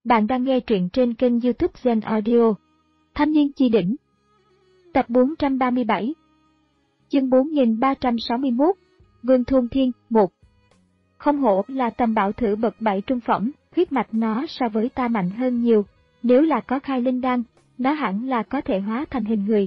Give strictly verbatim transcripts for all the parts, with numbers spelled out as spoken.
Bạn đang nghe truyện trên kênh YouTube Zen Audio. Thanh niên chi đỉnh. Tập bốn trăm ba mươi bảy. Chương bốn nghìn ba trăm sáu mươi mốt. Vương Thôn Thiên, một. Không hổ là tầm bảo thử bậc bảy trung phẩm, huyết mạch nó so với ta mạnh hơn nhiều. Nếu là có khai linh đan, nó hẳn là có thể hóa thành hình người.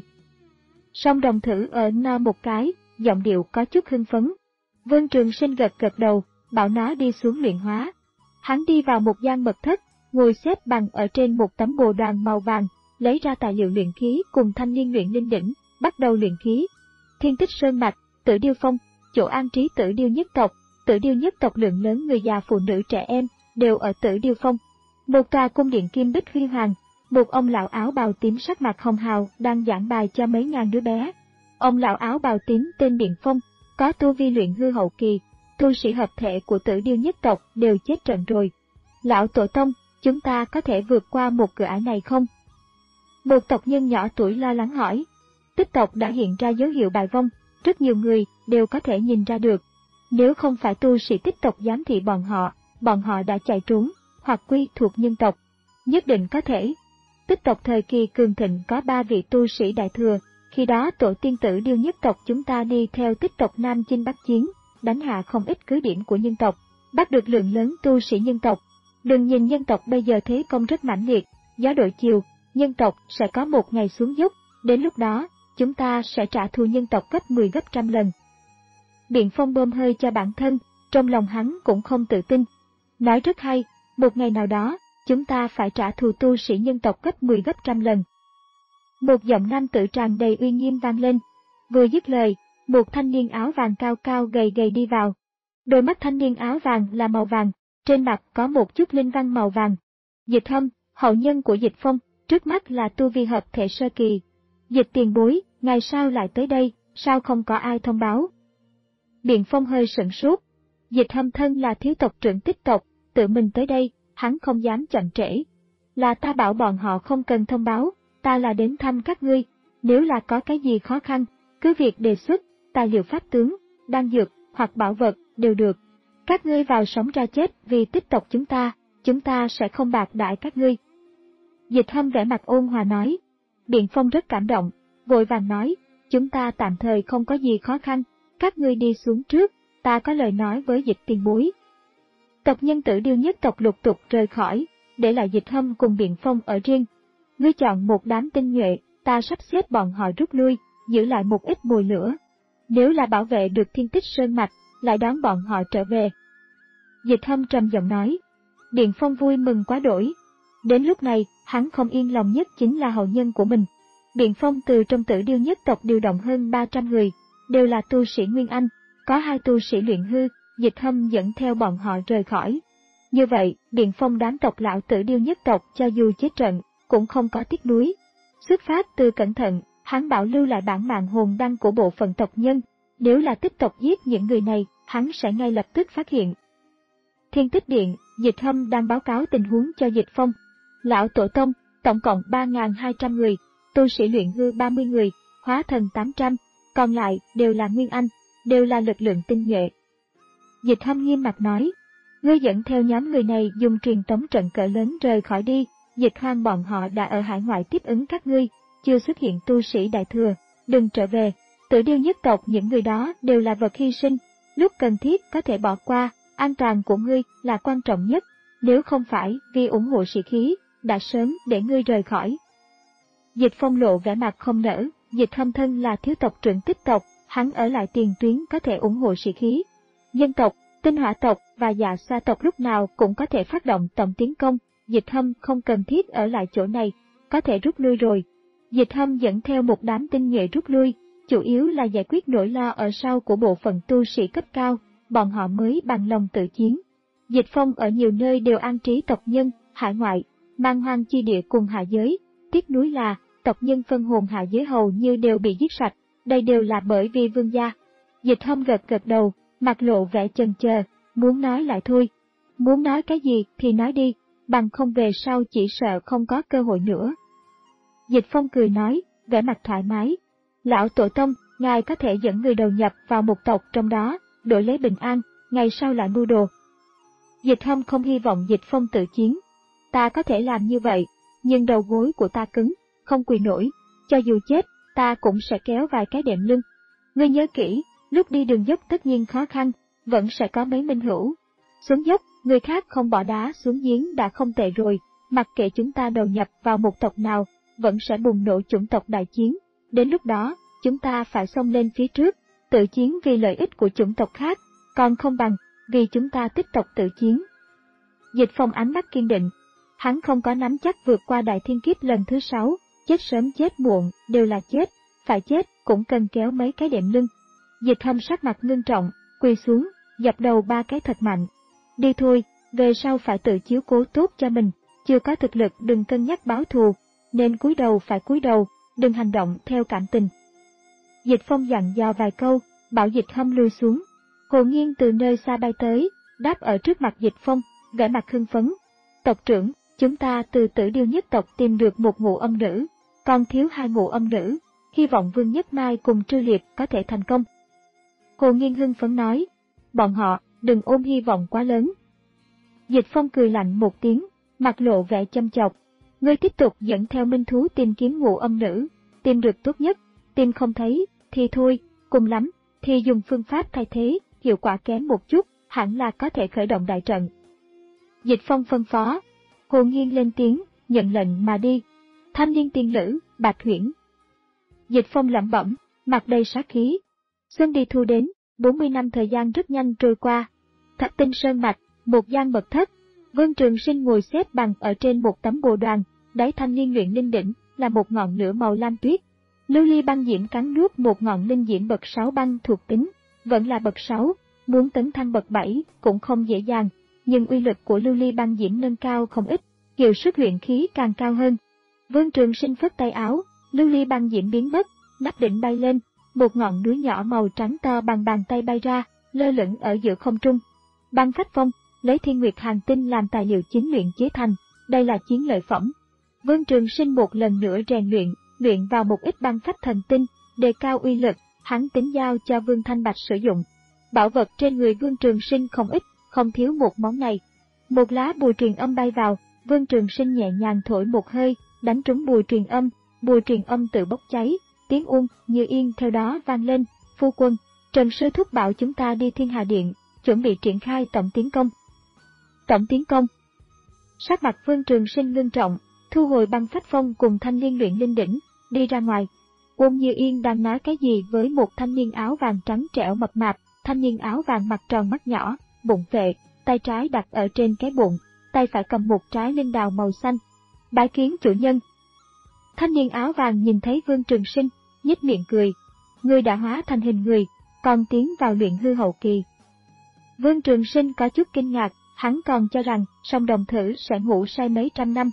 Song đồng thử ở no một cái, giọng điệu có chút hưng phấn. Vương Trường Sinh gật gật đầu, bảo nó đi xuống luyện hóa. Hắn đi vào một gian mật thất, ngồi xếp bằng ở trên một tấm bồ đoàn màu vàng, lấy ra tài liệu luyện khí cùng thanh niên luyện linh đỉnh, bắt đầu luyện khí. Thiên Tích Sơn Mạch, Tử Điêu Phong, chỗ an trí Tử Điêu nhất tộc, Tử Điêu nhất tộc lượng lớn người già phụ nữ trẻ em đều ở Tử Điêu Phong. Một tòa cung điện kim bích huy hoàng, một ông lão áo bào tím sắc mặt hồng hào đang giảng bài cho mấy ngàn đứa bé. Ông lão áo bào tím tên Biện Phong, có tu vi luyện hư hậu kỳ, tu sĩ hợp thể của Tử Điêu nhất tộc đều chết trận rồi. Lão tổ tông, chúng ta có thể vượt qua một cửa ải này không? Một tộc nhân nhỏ tuổi lo lắng hỏi. Tích tộc đã hiện ra dấu hiệu bại vong, rất nhiều người đều có thể nhìn ra được. Nếu không phải tu sĩ tích tộc giám thị bọn họ, bọn họ đã chạy trốn, hoặc quy thuộc nhân tộc. Nhất định có thể. Tích tộc thời kỳ cường thịnh có ba vị tu sĩ đại thừa, khi đó tổ tiên Tử Điêu nhất tộc chúng ta đi theo tích tộc Nam Chinh Bắc Chiến, đánh hạ không ít cứ điểm của nhân tộc, bắt được lượng lớn tu sĩ nhân tộc. Đừng nhìn nhân tộc bây giờ thế công rất mãnh liệt, gió đổi chiều, nhân tộc sẽ có một ngày xuống dốc, đến lúc đó, chúng ta sẽ trả thù nhân tộc gấp mười gấp trăm lần. Biện Phong bơm hơi cho bản thân, trong lòng hắn cũng không tự tin. Nói rất hay, một ngày nào đó, chúng ta phải trả thù tu sĩ nhân tộc gấp mười gấp trăm lần. Một giọng nam tử tràn đầy uy nghiêm vang lên. Vừa dứt lời, một thanh niên áo vàng cao cao gầy gầy đi vào. Đôi mắt thanh niên áo vàng là màu vàng, trên mặt có một chút linh văn màu vàng. Dịch Hâm, hậu nhân của Dịch Phong, trước mắt là tu vi hợp thể sơ kỳ. Dịch tiền bối, ngày sao lại tới đây, sao không có ai thông báo? Biện Phong hơi sửng sốt. Dịch Hâm thân là thiếu tộc trưởng tích tộc, tự mình tới đây, hắn không dám chậm trễ. Là ta bảo bọn họ không cần thông báo, ta là đến thăm các ngươi, nếu là có cái gì khó khăn, cứ việc đề xuất, tài liệu pháp tướng, đan dược, hoặc bảo vật, đều được. Các ngươi vào sống ra chết vì tích tộc chúng ta, chúng ta sẽ không bạc đãi các ngươi. Dịch Hâm vẻ mặt ôn hòa nói. Biện Phong rất cảm động, vội vàng nói, chúng ta tạm thời không có gì khó khăn, các ngươi đi xuống trước, ta có lời nói với Dịch tiền bối. Tộc nhân Tử Điêu nhất tộc lục tục rời khỏi, để lại Dịch Hâm cùng Biện Phong ở riêng. Ngươi chọn một đám tinh nhuệ, ta sắp xếp bọn họ rút lui, giữ lại một ít mồi lửa. Nếu là bảo vệ được Thiên Tích Sơn Mạch, lại đón bọn họ trở về. Dịch Hâm trầm giọng nói. Biện Phong vui mừng quá đổi. Đến lúc này, hắn không yên lòng nhất chính là hậu nhân của mình. Biện Phong từ trong Tử Điêu nhất tộc điều động hơn ba trăm người, đều là tu sĩ Nguyên Anh, có hai tu sĩ luyện hư, Dịch Hâm dẫn theo bọn họ rời khỏi. Như vậy, Biện Phong đám tộc lão Tử Điêu nhất tộc cho dù chết trận, cũng không có tiếc nuối. Xuất phát từ cẩn thận, hắn bảo lưu lại bản mạng hồn đăng của bộ phận tộc nhân, nếu là tích tộc giết những người này, hắn sẽ ngay lập tức phát hiện. Thiên Tích Điện, Dịch Hâm đang báo cáo tình huống cho Dịch Phong. Lão tổ tông, tổng cộng ba nghìn hai trăm người, tu sĩ luyện hư ba mươi người, hóa thần tám trăm, còn lại đều là Nguyên Anh, đều là lực lượng tinh nhuệ. Dịch Hâm nghiêm mặt nói, ngươi dẫn theo nhóm người này dùng truyền tống trận cỡ lớn rời khỏi đi, Dịch Hoang bọn họ đã ở hải ngoại tiếp ứng các ngươi, chưa xuất hiện tu sĩ đại thừa, đừng trở về. Tử Điêu nhất tộc những người đó đều là vật hy sinh, lúc cần thiết có thể bỏ qua, an toàn của ngươi là quan trọng nhất, nếu không phải vì ủng hộ sĩ khí, đã sớm để ngươi rời khỏi. Dịch Phong lộ vẻ mặt không nỡ, Dịch Hâm thân là thiếu tộc trưởng tích tộc, hắn ở lại tiền tuyến có thể ủng hộ sĩ khí. Nhân tộc, Tinh Hỏa tộc và Dạ Sa tộc lúc nào cũng có thể phát động tổng tiến công, Dịch Hâm không cần thiết ở lại chỗ này, có thể rút lui rồi. Dịch Hâm dẫn theo một đám tinh nhuệ rút lui, chủ yếu là giải quyết nỗi lo ở sau của bộ phận tu sĩ cấp cao, bọn họ mới bằng lòng tự chiến. Dịch Phong ở nhiều nơi đều an trí tộc nhân, hải ngoại, man hoang chi địa cùng hạ giới, tiếc nuối là tộc nhân phân hồn hạ giới hầu như đều bị giết sạch, đây đều là bởi vì vương gia. Dịch Hâm gật gật đầu, mặt lộ vẻ chần chờ, muốn nói lại thôi. Muốn nói cái gì thì nói đi, bằng không về sau chỉ sợ không có cơ hội nữa. Dịch Phong cười nói, vẻ mặt thoải mái. Lão tổ tông, ngài có thể dẫn người đầu nhập vào một tộc trong đó, đổi lấy bình an, ngày sau lại mưu đồ. Dịch Hâm không hy vọng Dịch Phong tự chiến. ta có thể làm như vậy, nhưng đầu gối của ta cứng, không quỳ nổi, cho dù chết, ta cũng sẽ kéo vài cái đệm lưng. Ngươi nhớ kỹ, lúc đi đường dốc tất nhiên khó khăn, vẫn sẽ có mấy minh hữu. Xuống dốc, người khác không bỏ đá xuống giếng đã không tệ rồi, mặc kệ chúng ta đầu nhập vào một tộc nào, vẫn sẽ bùng nổ chủng tộc đại chiến. Đến lúc đó, chúng ta phải xông lên phía trước, tự chiến vì lợi ích của chủng tộc khác, còn không bằng vì chúng ta tích tộc tự chiến. Dịch Phong ánh mắt kiên định, hắn không có nắm chắc vượt qua đại thiên kiếp lần thứ sáu, chết sớm chết muộn đều là chết, phải chết cũng cần kéo mấy cái đệm lưng. Dịch Hâm sắc mặt ngưng trọng, quỳ xuống, dập đầu ba cái thật mạnh. Đi thôi, về sau phải tự chiếu cố tốt cho mình, chưa có thực lực đừng cân nhắc báo thù, nên cúi đầu phải cúi đầu, đừng hành động theo cảm tình. Dịch Phong dặn dò vài câu, bảo Dịch Hâm lui xuống. Hồ Nghiên từ nơi xa bay tới, đáp ở trước mặt Dịch Phong, vẻ mặt hưng phấn. Tộc trưởng, chúng ta từ Tử Điêu nhất tộc tìm được một ngũ âm nữ, còn thiếu hai ngũ âm nữ, hy vọng Vương Nhất Mai cùng Trư Liệt có thể thành công. Hồ Nghiên hưng phấn nói, bọn họ, đừng ôm hy vọng quá lớn. Dịch Phong cười lạnh một tiếng, mặt lộ vẻ châm chọc. Ngươi tiếp tục dẫn theo minh thú tìm kiếm ngũ âm nữ, tìm được tốt nhất, tìm không thấy, thì thôi, cùng lắm, thì dùng phương pháp thay thế, hiệu quả kém một chút, hẳn là có thể khởi động đại trận. Dịch Phong phân phó, Hồ Nghiên lên tiếng, nhận lệnh mà đi. Thanh niên tiên lữ, Bạch Huyễn. Dịch Phong lẩm bẩm, mặt đầy sát khí. Xuân đi thu đến, bốn mươi năm thời gian rất nhanh trôi qua. Thạch Tinh Sơn Mạch, một gian mật thất. Vương Trường Sinh ngồi xếp bằng ở trên một tấm bồ đoàn, đáy thanh niên luyện linh đỉnh là một ngọn lửa màu lam tuyết. Lưu ly băng diễm cắn nuốt một ngọn linh diễm bậc sáu băng thuộc tính, vẫn là bậc sáu, muốn tấn thăng bậc bảy cũng không dễ dàng, nhưng uy lực của lưu ly băng diễm nâng cao không ít, hiệu suất luyện khí càng cao hơn. Vương Trường Sinh phất tay áo, lưu ly băng diễm biến mất, nắp đỉnh bay lên, một ngọn núi nhỏ màu trắng to bằng bàn tay bay ra, lơ lửng ở giữa không trung. Băng phách phong, lấy thiên nguyệt hàng tinh làm tài liệu chính luyện chế thành, đây là chiến lợi phẩm. Vương Trường Sinh một lần nữa rèn luyện, luyện vào một ít băng phách thần tinh, đề cao uy lực, hắn tính giao cho Vương Thanh Bạch sử dụng. Bảo vật trên người Vương Trường Sinh không ít, không thiếu một món này. Một lá bùa truyền âm bay vào, Vương Trường Sinh nhẹ nhàng thổi một hơi, đánh trúng bùa truyền âm, bùa truyền âm tự bốc cháy, tiếng Uông, Như Yên theo đó vang lên. Phu quân, Trần Sư Thúc bảo chúng ta đi Thiên Hà Điện, chuẩn bị triển khai tổng tiến công. Tổng tiến công. Sắc mặt Vương Trường Sinh ngưng trọng, thu hồi băng phách phong cùng thanh niên luyện linh đỉnh, đi ra ngoài. Uông Như Yên đang nói cái gì với một thanh niên áo vàng trắng trẻo mập mạp, thanh niên áo vàng mặt tròn mắt nhỏ, bụng vệ, tay trái đặt ở trên cái bụng, tay phải cầm một trái linh đào màu xanh. Bái kiến chủ nhân. Thanh niên áo vàng nhìn thấy Vương Trường Sinh, nhếch miệng cười. Ngươi đã hóa thành hình người, còn tiến vào luyện hư hậu kỳ. Vương Trường Sinh có chút kinh ngạc, hắn còn cho rằng song đồng thử sẽ ngủ say mấy trăm năm.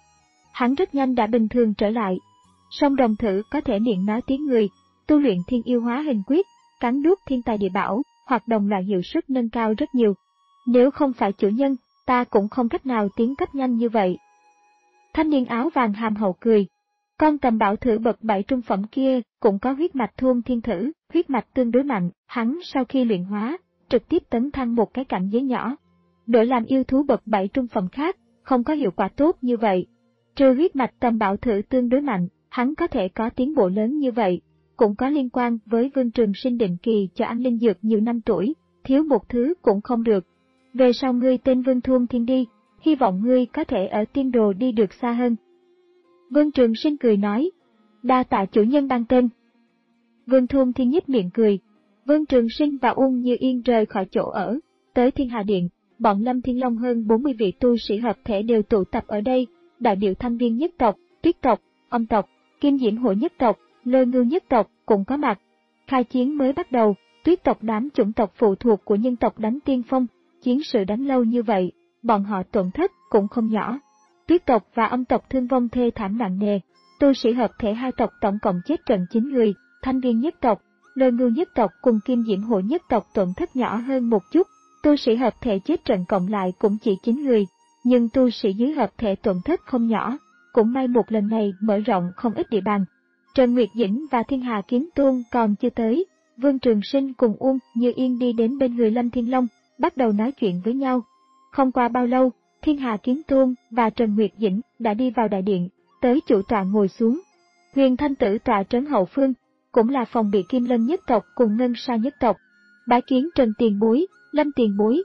Hắn rất nhanh đã bình thường trở lại. Song đồng thử có thể miệng nói tiếng người, tu luyện thiên yêu hóa hình quyết, cắn nuốt thiên tài địa bảo, hoạt động lại hiệu suất nâng cao rất nhiều. Nếu không phải chủ nhân, ta cũng không cách nào tiến cấp nhanh như vậy. Thanh niên áo vàng hàm hậu cười. Con tầm bảo thử bậc bảy trung phẩm kia cũng có huyết mạch thôn thiên thử, huyết mạch tương đối mạnh, hắn sau khi luyện hóa, trực tiếp tấn thăng một cái cảnh giới nhỏ. Đổi làm yêu thú bậc bảy trung phẩm khác, không có hiệu quả tốt như vậy. Trừ huyết mạch tầm bảo thử tương đối mạnh, hắn có thể có tiến bộ lớn như vậy, cũng có liên quan với Vương Trường Sinh định kỳ cho ăn linh dược nhiều năm tuổi, thiếu một thứ cũng không được. Về sau ngươi tên Vương Thôn Thiên đi, hy vọng ngươi có thể ở tiên đồ đi được xa hơn. Vương Trường Sinh cười nói, đa tạ chủ nhân ban tên. Vương Thôn Thiên nhếch miệng cười. Vương Trường Sinh và Uông Như Yên rời khỏi chỗ ở, tới Thiên Hà Điện, bọn Lâm Thiên Long hơn bốn mươi vị tu sĩ hợp thể đều tụ tập ở đây, đại biểu Thanh Viên nhất tộc, Tuyết tộc, Âm tộc, Kim Diễm Hội nhất tộc, Lôi Ngưu nhất tộc cũng có mặt. Khai chiến mới bắt đầu, Tuyết tộc đám chủng tộc phụ thuộc của nhân tộc đánh tiên phong, chiến sự đánh lâu như vậy, bọn họ tổn thất cũng không nhỏ. Tuyết tộc và Âm tộc thương vong thê thảm nặng nề, tu sĩ hợp thể hai tộc tổng cộng chết trận chín người, Thanh Viên nhất tộc, Lôi Ngưu nhất tộc cùng Kim Diễm Hội nhất tộc tổn thất nhỏ hơn một chút, tu sĩ hợp thể chết trận cộng lại cũng chỉ chín người, nhưng tu sĩ dưới hợp thể tổn thất không nhỏ, cũng may một lần này mở rộng không ít địa bàn. Trần Nguyệt Dĩnh và Thiên Hà Kiếm Tôn còn chưa tới, Vương Trường Sinh cùng Uông Như Yên đi đến bên người Lâm Thiên Long, bắt đầu nói chuyện với nhau. Không qua bao lâu, Thiên Hà Kiếm Tôn và Trần Nguyệt Dĩnh đã đi vào đại điện, tới chủ tọa ngồi xuống. Huyền Thanh Tử tọa trấn hậu phương, cũng là phòng bị Kim Lân nhất tộc cùng Ngân Sa nhất tộc. Bái kiến Trần tiền bối, Lâm tiền bối.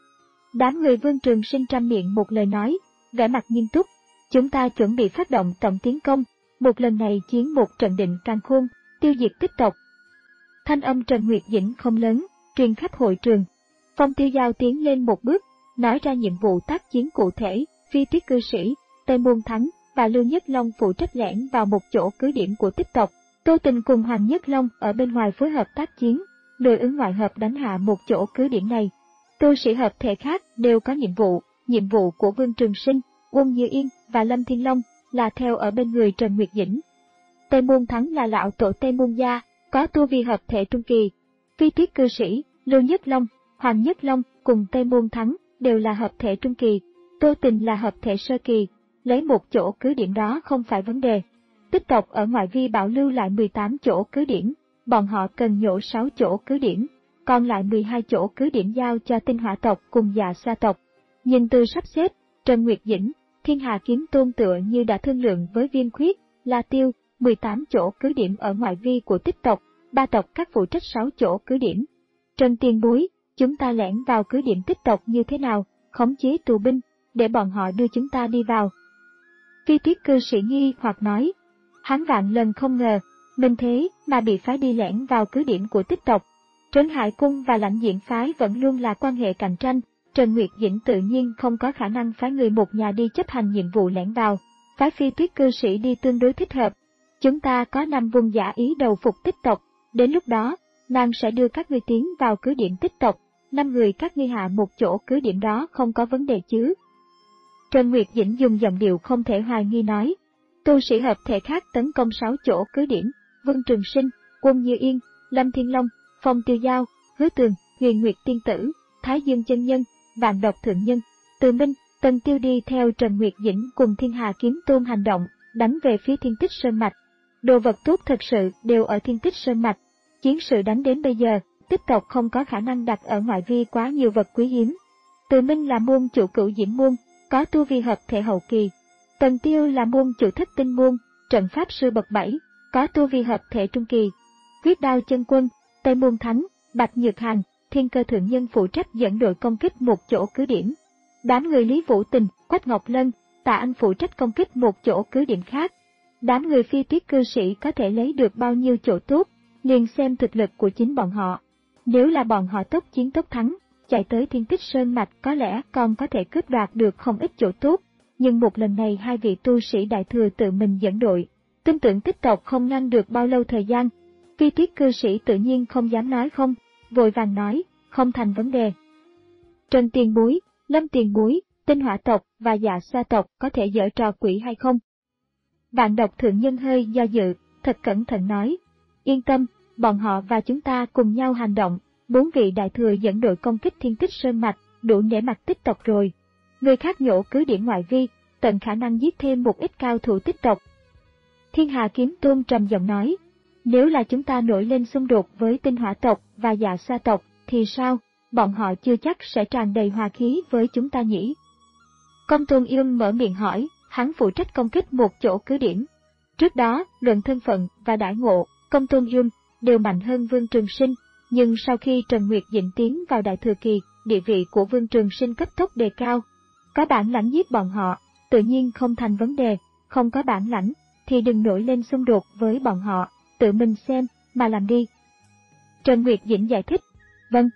Đám người Vương Trường Sinh trăm miệng một lời nói, vẻ mặt nghiêm túc. Chúng ta chuẩn bị phát động tổng tiến công, một lần này chiến một trận định càn khôn, tiêu diệt tích tộc. Thanh âm Trần Nguyệt Dĩnh không lớn, truyền khắp hội trường. Phong Tiêu Giao tiến lên một bước, nói ra nhiệm vụ tác chiến cụ thể. Phi Tuyết cư sĩ, Tây Môn Thắng và Lưu Nhất Long phụ trách lẻn vào một chỗ cứ điểm của tích tộc. Tô Tình cùng Hoàng Nhất Long ở bên ngoài phối hợp tác chiến, nội ứng ngoại hợp đánh hạ một chỗ cứ điểm này. Tu sĩ hợp thể khác đều có nhiệm vụ, nhiệm vụ của Vương Trường Sinh, Uông Như Yên và Lâm Thiên Long là theo ở bên người Trần Nguyệt Dĩnh. Tây Môn Thắng là lão tổ Tây Môn gia, có tu vi hợp thể trung kỳ. Phi Tuyết cư sĩ, Lưu Nhất Long, Hoàng Nhất Long cùng Tây Môn Thắng đều là hợp thể trung kỳ. Tô Tình là hợp thể sơ kỳ, lấy một chỗ cứ điểm đó không phải vấn đề. Tích tộc ở ngoại vi bảo lưu lại mười tám chỗ cứ điểm, bọn họ cần nhổ sáu chỗ cứ điểm, còn lại mười hai chỗ cứ điểm giao cho Tinh Hỏa tộc cùng Dạ Sa tộc. Nhìn từ sắp xếp, Trần Nguyệt Dĩnh, Thiên Hà Kiếm Tôn tựa như đã thương lượng với Viêm Khuyết, La Tiêu, mười tám chỗ cứ điểm ở ngoại vi của tích tộc, ba tộc các phụ trách sáu chỗ cứ điểm. Trần tiền bối, chúng ta lẻn vào cứ điểm tích tộc như thế nào, khống chế tù binh, để bọn họ đưa chúng ta đi vào. Phi Tuyết cư sĩ nghi hoặc nói, hắn vạn lần không ngờ, mình thế mà bị phái đi lẻn vào cứ điểm của tích tộc. Trấn Hải Cung và Lãnh Diện phái vẫn luôn là quan hệ cạnh tranh, Trần Nguyệt Dĩnh tự nhiên không có khả năng phái người một nhà đi chấp hành nhiệm vụ lẻn vào, phái Phi Tuyết cư sĩ đi tương đối thích hợp. Chúng ta có năm vùng giả ý đầu phục tích tộc, đến lúc đó, nàng sẽ đưa các ngươi tiến vào cứ điểm tích tộc, năm người các ngươi hạ một chỗ cứ điểm đó không có vấn đề chứ. Trần Nguyệt Dĩnh dùng giọng điệu không thể hoài nghi nói, tu sĩ hợp thể khác tấn công sáu chỗ cứ điểm, Vương Trường Sinh, Uông Như Yên, Lâm Thiên Long, Phong Tiêu Giao, Hứa Tường, Huyền Nguyệt Tiên Tử, Thái Dương Chân Nhân, Vạn Độc Thượng Nhân, Từ Minh, Tần Tiêu đi theo Trần Nguyệt Dĩnh cùng Thiên Hà Kiếm Tôn hành động, đánh về phía Thiên Tích Sơn Mạch. Đồ vật tốt thật sự đều ở Thiên Tích Sơn Mạch. Chiến sự đánh đến bây giờ, tích tộc không có khả năng đặt ở ngoại vi quá nhiều vật quý hiếm. Từ Minh là môn chủ cửu diễm môn, có tu vi hợp thể hậu kỳ. Tần Tiêu là môn chủ thất tinh môn, trận pháp sư bậc bảy, có tu vi hợp thể trung kỳ. Huyết Đao Chân Quân, Tây Môn Thánh, Bạch Nhược Hàn, Thiên Cơ Thượng Nhân phụ trách dẫn đội công kích một chỗ cứ điểm. Đám người Lý Vũ Tình, Quách Ngọc Lân, Tạ Anh phụ trách công kích một chỗ cứ điểm khác. Đám người Phi Tuyết cư sĩ có thể lấy được bao nhiêu chỗ tốt, liền xem thực lực của chính bọn họ. Nếu là bọn họ tốc chiến tốc thắng, chạy tới Thiên Tích Sơn Mạch có lẽ còn có thể cướp đoạt được không ít chỗ tốt, nhưng một lần này hai vị tu sĩ đại thừa tự mình dẫn đội, tin tưởng tích tộc không ngăn được bao lâu thời gian. Phi Tuyết cư sĩ tự nhiên không dám nói không, vội vàng nói, không thành vấn đề. Trần tiền bối, Lâm tiền bối, Tinh Hỏa tộc và Dạ Sa tộc có thể giở trò quỷ hay không? Vạn Độc Thượng Nhân hơi do dự, thật cẩn thận nói, yên tâm, bọn họ và chúng ta cùng nhau hành động, bốn vị đại thừa dẫn đội công kích Thiên Tích Sơn Mạch, đủ nể mặt tích tộc rồi. Người khác nhổ cứ điểm ngoại vi, tận khả năng giết thêm một ít cao thủ tích tộc. Thiên Hà Kiếm Tôn trầm giọng nói, nếu là chúng ta nổi lên xung đột với Tinh Hỏa tộc và Dạ Sa tộc, thì sao, bọn họ chưa chắc sẽ tràn đầy hòa khí với chúng ta nhỉ? Công Tôn Yên mở miệng hỏi, hắn phụ trách công kích một chỗ cứ điểm. Trước đó, luận thân phận và đãi ngộ, Công Tôn Yên đều mạnh hơn Vương Trường Sinh, nhưng sau khi Trần Nguyệt Dĩnh tiến vào đại thừa kỳ, địa vị của Vương Trường Sinh cấp tốc đề cao. Có bản lãnh giết bọn họ, tự nhiên không thành vấn đề, không có bản lãnh, thì đừng nổi lên xung đột với bọn họ, tự mình xem, mà làm đi. Trần Nguyệt Dĩnh giải thích, vâng.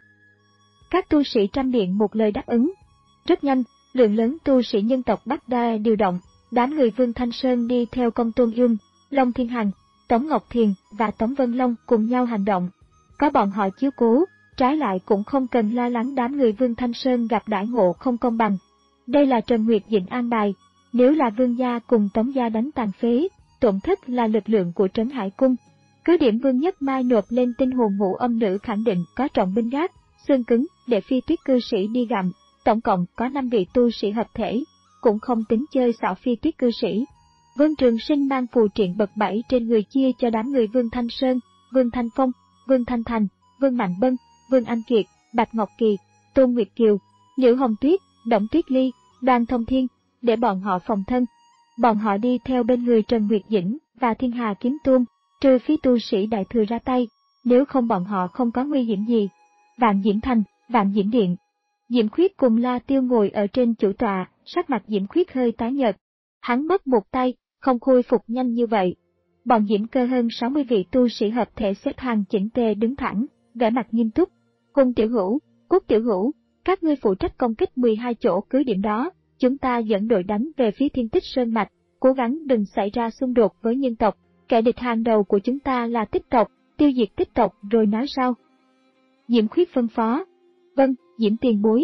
Các tu sĩ trăm miệng một lời đáp ứng. Rất nhanh, lượng lớn tu sĩ nhân tộc Bắc Đa điều động, đám người Vương Thanh Sơn đi theo Công Tôn Yên, Long Thiên Hằng, Tống Ngọc Thiền và Tống Vân Long cùng nhau hành động. Có bọn họ chiếu cố, trái lại cũng không cần lo lắng đám người Vương Thanh Sơn gặp đãi ngộ không công bằng. Đây là Trần Nguyệt Dĩnh an bài, nếu là Vương gia cùng Tống gia đánh tàn phế, tổn thất là lực lượng của Trấn Hải Cung. Cứ điểm Vương Nhất Mai nộp lên tinh hồn ngũ âm nữ khẳng định có trọng binh gác, xương cứng để Phi Tuyết cư sĩ đi gặm, tổng cộng có năm vị tu sĩ hợp thể, cũng không tính chơi xảo Phi Tuyết cư sĩ. Vương Trường Sinh mang phù triện bậc bảy trên người chia cho đám người Vương Thanh Sơn, Vương Thanh Phong, Vương Thanh Thành, Vương Mạnh Bân, Vương Anh Kiệt, Bạch Ngọc Kỳ, Tôn Nguyệt Kiều, Liễu Hồng Tuyết, Đổng Tuyết Ly, Đoàn Thông Thiên, để bọn họ phòng thân. Bọn họ đi theo bên người Trần Nguyệt Dĩnh và Thiên Hà Kiếm Tôn, trừ phi tu sĩ đại thừa ra tay, nếu không bọn họ không có nguy hiểm gì. Vạn Diễm Thành, Vạn Diễm Điện. Diễm Khuyết cùng La Tiêu ngồi ở trên chủ tọa, sắc mặt Diễm Khuyết hơi tái nhợt. Hắn mất một tay, không khôi phục nhanh như vậy. Bọn Diễm Cơ hơn sáu mươi vị tu sĩ hợp thể xếp hàng chỉnh tề đứng thẳng, vẻ mặt nghiêm túc. Hùng Tiểu Hữu, Cúc Tiểu Hữu, các ngươi phụ trách công kích mười hai chỗ cứ điểm đó, chúng ta dẫn đội đánh về phía Thiên Tích Sơn Mạch, cố gắng đừng xảy ra xung đột với nhân tộc. Kẻ địch hàng đầu của chúng ta là Tích tộc, tiêu diệt Tích tộc rồi nói sau. Diễm Khuyết phân phó. Vâng, Diễm tiền bối.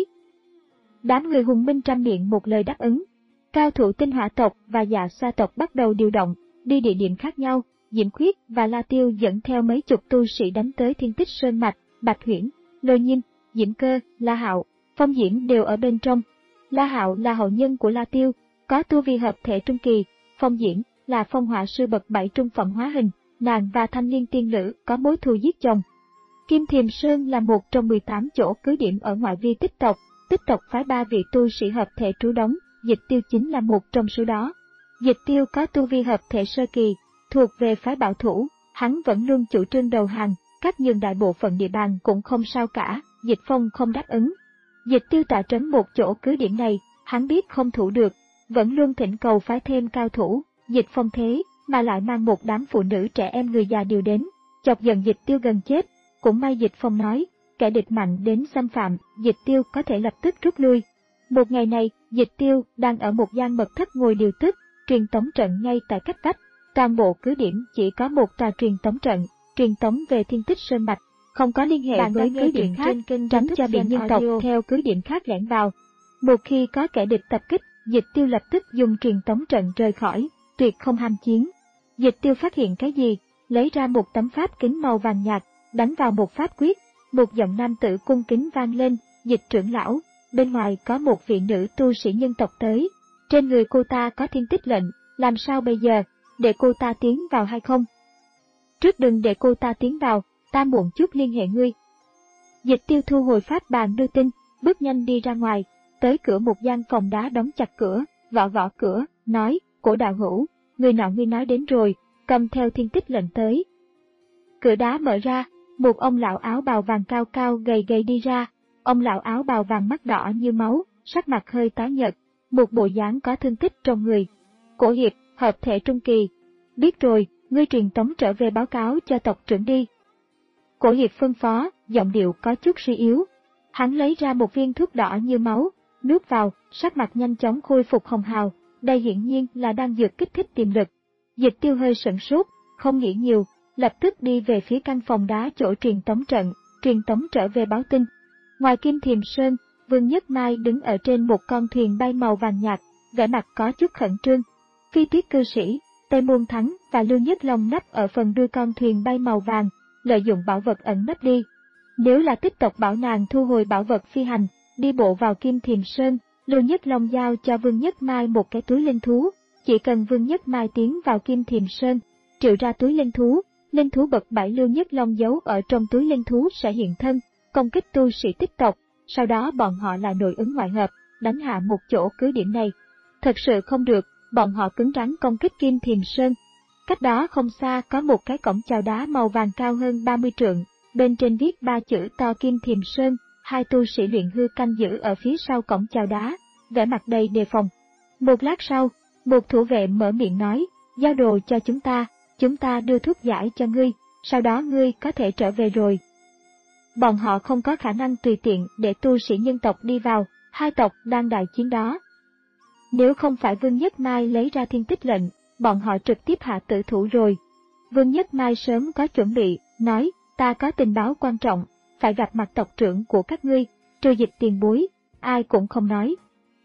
Đám người hùng minh trăm miệng một lời đáp ứng. Cao thủ Tinh Hỏa tộc và Dạ Sa tộc bắt đầu điều động, đi địa điểm khác nhau. Diễm Khuyết và La Tiêu dẫn theo mấy chục tu sĩ đánh tới Thiên Tích Sơn Mạch, Bạch Huyễn, Lôi Nhiên, Diễm Cơ, La Hạo, Phong Diễm đều ở bên trong. La Hạo là hậu nhân của La Tiêu, có tu vi hợp thể trung kỳ. Phong Diễm là phong hỏa sư bậc bảy trung phẩm hóa hình, nàng và thanh liên tiên nữ có mối thù giết chồng. Kim Thiềm Sơn là một trong mười tám chỗ cứ điểm ở ngoại vi Tích tộc, Tích tộc phái ba vị tu sĩ hợp thể trú đóng, Dịch Tiêu chính là một trong số đó. Dịch Tiêu có tu vi hợp thể sơ kỳ, thuộc về phái bảo thủ, hắn vẫn luôn chủ trương đầu hàng, các nhường đại bộ phận địa bàn cũng không sao cả. Dịch Phong không đáp ứng. Dịch Tiêu tọa trấn một chỗ cứ điểm này, hắn biết không thủ được, vẫn luôn thỉnh cầu phái thêm cao thủ. Dịch Phong thế mà lại mang một đám phụ nữ trẻ em người già điều đến, chọc giận Dịch Tiêu gần chết. Cũng may Dịch Phong nói, kẻ địch mạnh đến xâm phạm, Dịch Tiêu có thể lập tức rút lui. Một ngày này, Dịch Tiêu đang ở một gian mật thất ngồi điều tức, truyền tống trận ngay tại cách vách. Toàn bộ cứ điểm chỉ có một trà truyền tống trận, truyền tống về Thiên Tích Sơn Mạch, không có liên hệ với cứ điểm khác, tránh cho bị nhân tộc theo cứ điểm khác lẻn vào. Một khi có kẻ địch tập kích, Dịch Tiêu lập tức dùng truyền tống trận rời khỏi, tuyệt không ham chiến. Dịch Tiêu phát hiện cái gì, lấy ra một tấm pháp kính màu vàng nhạt, đánh vào một pháp quyết, một giọng nam tử cung kính vang lên, Dịch trưởng lão, bên ngoài có một vị nữ tu sĩ nhân tộc tới, trên người cô ta có thiên tích lệnh, làm sao bây giờ, để cô ta tiến vào hay không? Trước đừng để cô ta tiến vào, ta muộn chút liên hệ ngươi. Dịch Tiêu thu hồi pháp bàn đưa tin, bước nhanh đi ra ngoài, tới cửa một gian phòng đá đóng chặt cửa, gõ gõ cửa, nói, Cổ đạo hữu, người nọ ngươi nói đến rồi, cầm theo thiên tích lệnh tới. Cửa đá mở ra, một ông lão áo bào vàng cao cao gầy gầy đi ra, ông lão áo bào vàng mắt đỏ như máu, sắc mặt hơi tái nhợt, một bộ dáng có thương tích trong người. Cổ hiệp, hợp thể trung kỳ. Biết rồi, ngươi truyền tống trở về báo cáo cho tộc trưởng đi. Cổ hiệp phân phó, giọng điệu có chút suy yếu. Hắn lấy ra một viên thuốc đỏ như máu, nuốt vào, sắc mặt nhanh chóng khôi phục hồng hào, đây hiển nhiên là đang dược kích thích tiềm lực. Dịch Tiêu hơi sửng sốt, không nghĩ nhiều, lập tức đi về phía căn phòng đá chỗ truyền tống trận, truyền tống trở về báo tin. Ngoài Kim Thiềm Sơn, Vương Nhất Mai đứng ở trên một con thuyền bay màu vàng nhạt, vẻ mặt có chút khẩn trương. Phi Tuyết cư sĩ, Tây Môn Thắng và Lưu Nhất Long nấp ở phần đuôi con thuyền bay màu vàng, lợi dụng bảo vật ẩn nấp đi. Nếu là Tích tộc bảo nàng thu hồi bảo vật phi hành, đi bộ vào Kim Thiềm Sơn, Lưu Nhất Long giao cho Vương Nhất Mai một cái túi linh thú, chỉ cần Vương Nhất Mai tiến vào Kim Thiềm Sơn, triệu ra túi linh thú, linh thú bậc bảy Lưu Nhất Long giấu ở trong túi linh thú sẽ hiện thân, công kích tu sĩ Tích tộc, sau đó bọn họ lại nội ứng ngoại hợp, đánh hạ một chỗ cứ điểm này. Thật sự không được, bọn họ cứng rắn công kích Kim Thiềm Sơn. Cách đó không xa có một cái cổng chào đá màu vàng cao hơn ba mươi trượng, bên trên viết ba chữ to Kim Thiềm Sơn, hai tu sĩ luyện hư canh giữ ở phía sau cổng chào đá, vẻ mặt đầy đề phòng. Một lát sau, một thủ vệ mở miệng nói, giao đồ cho chúng ta, chúng ta đưa thuốc giải cho ngươi, sau đó ngươi có thể trở về rồi. Bọn họ không có khả năng tùy tiện để tu sĩ nhân tộc đi vào, hai tộc đang đại chiến đó. Nếu không phải Vương Nhất Mai lấy ra thiên tích lệnh, bọn họ trực tiếp hạ tử thủ rồi. Vương Nhất Mai sớm có chuẩn bị, nói, ta có tình báo quan trọng, phải gặp mặt tộc trưởng của các ngươi, trừ Dịch tiền bối, ai cũng không nói.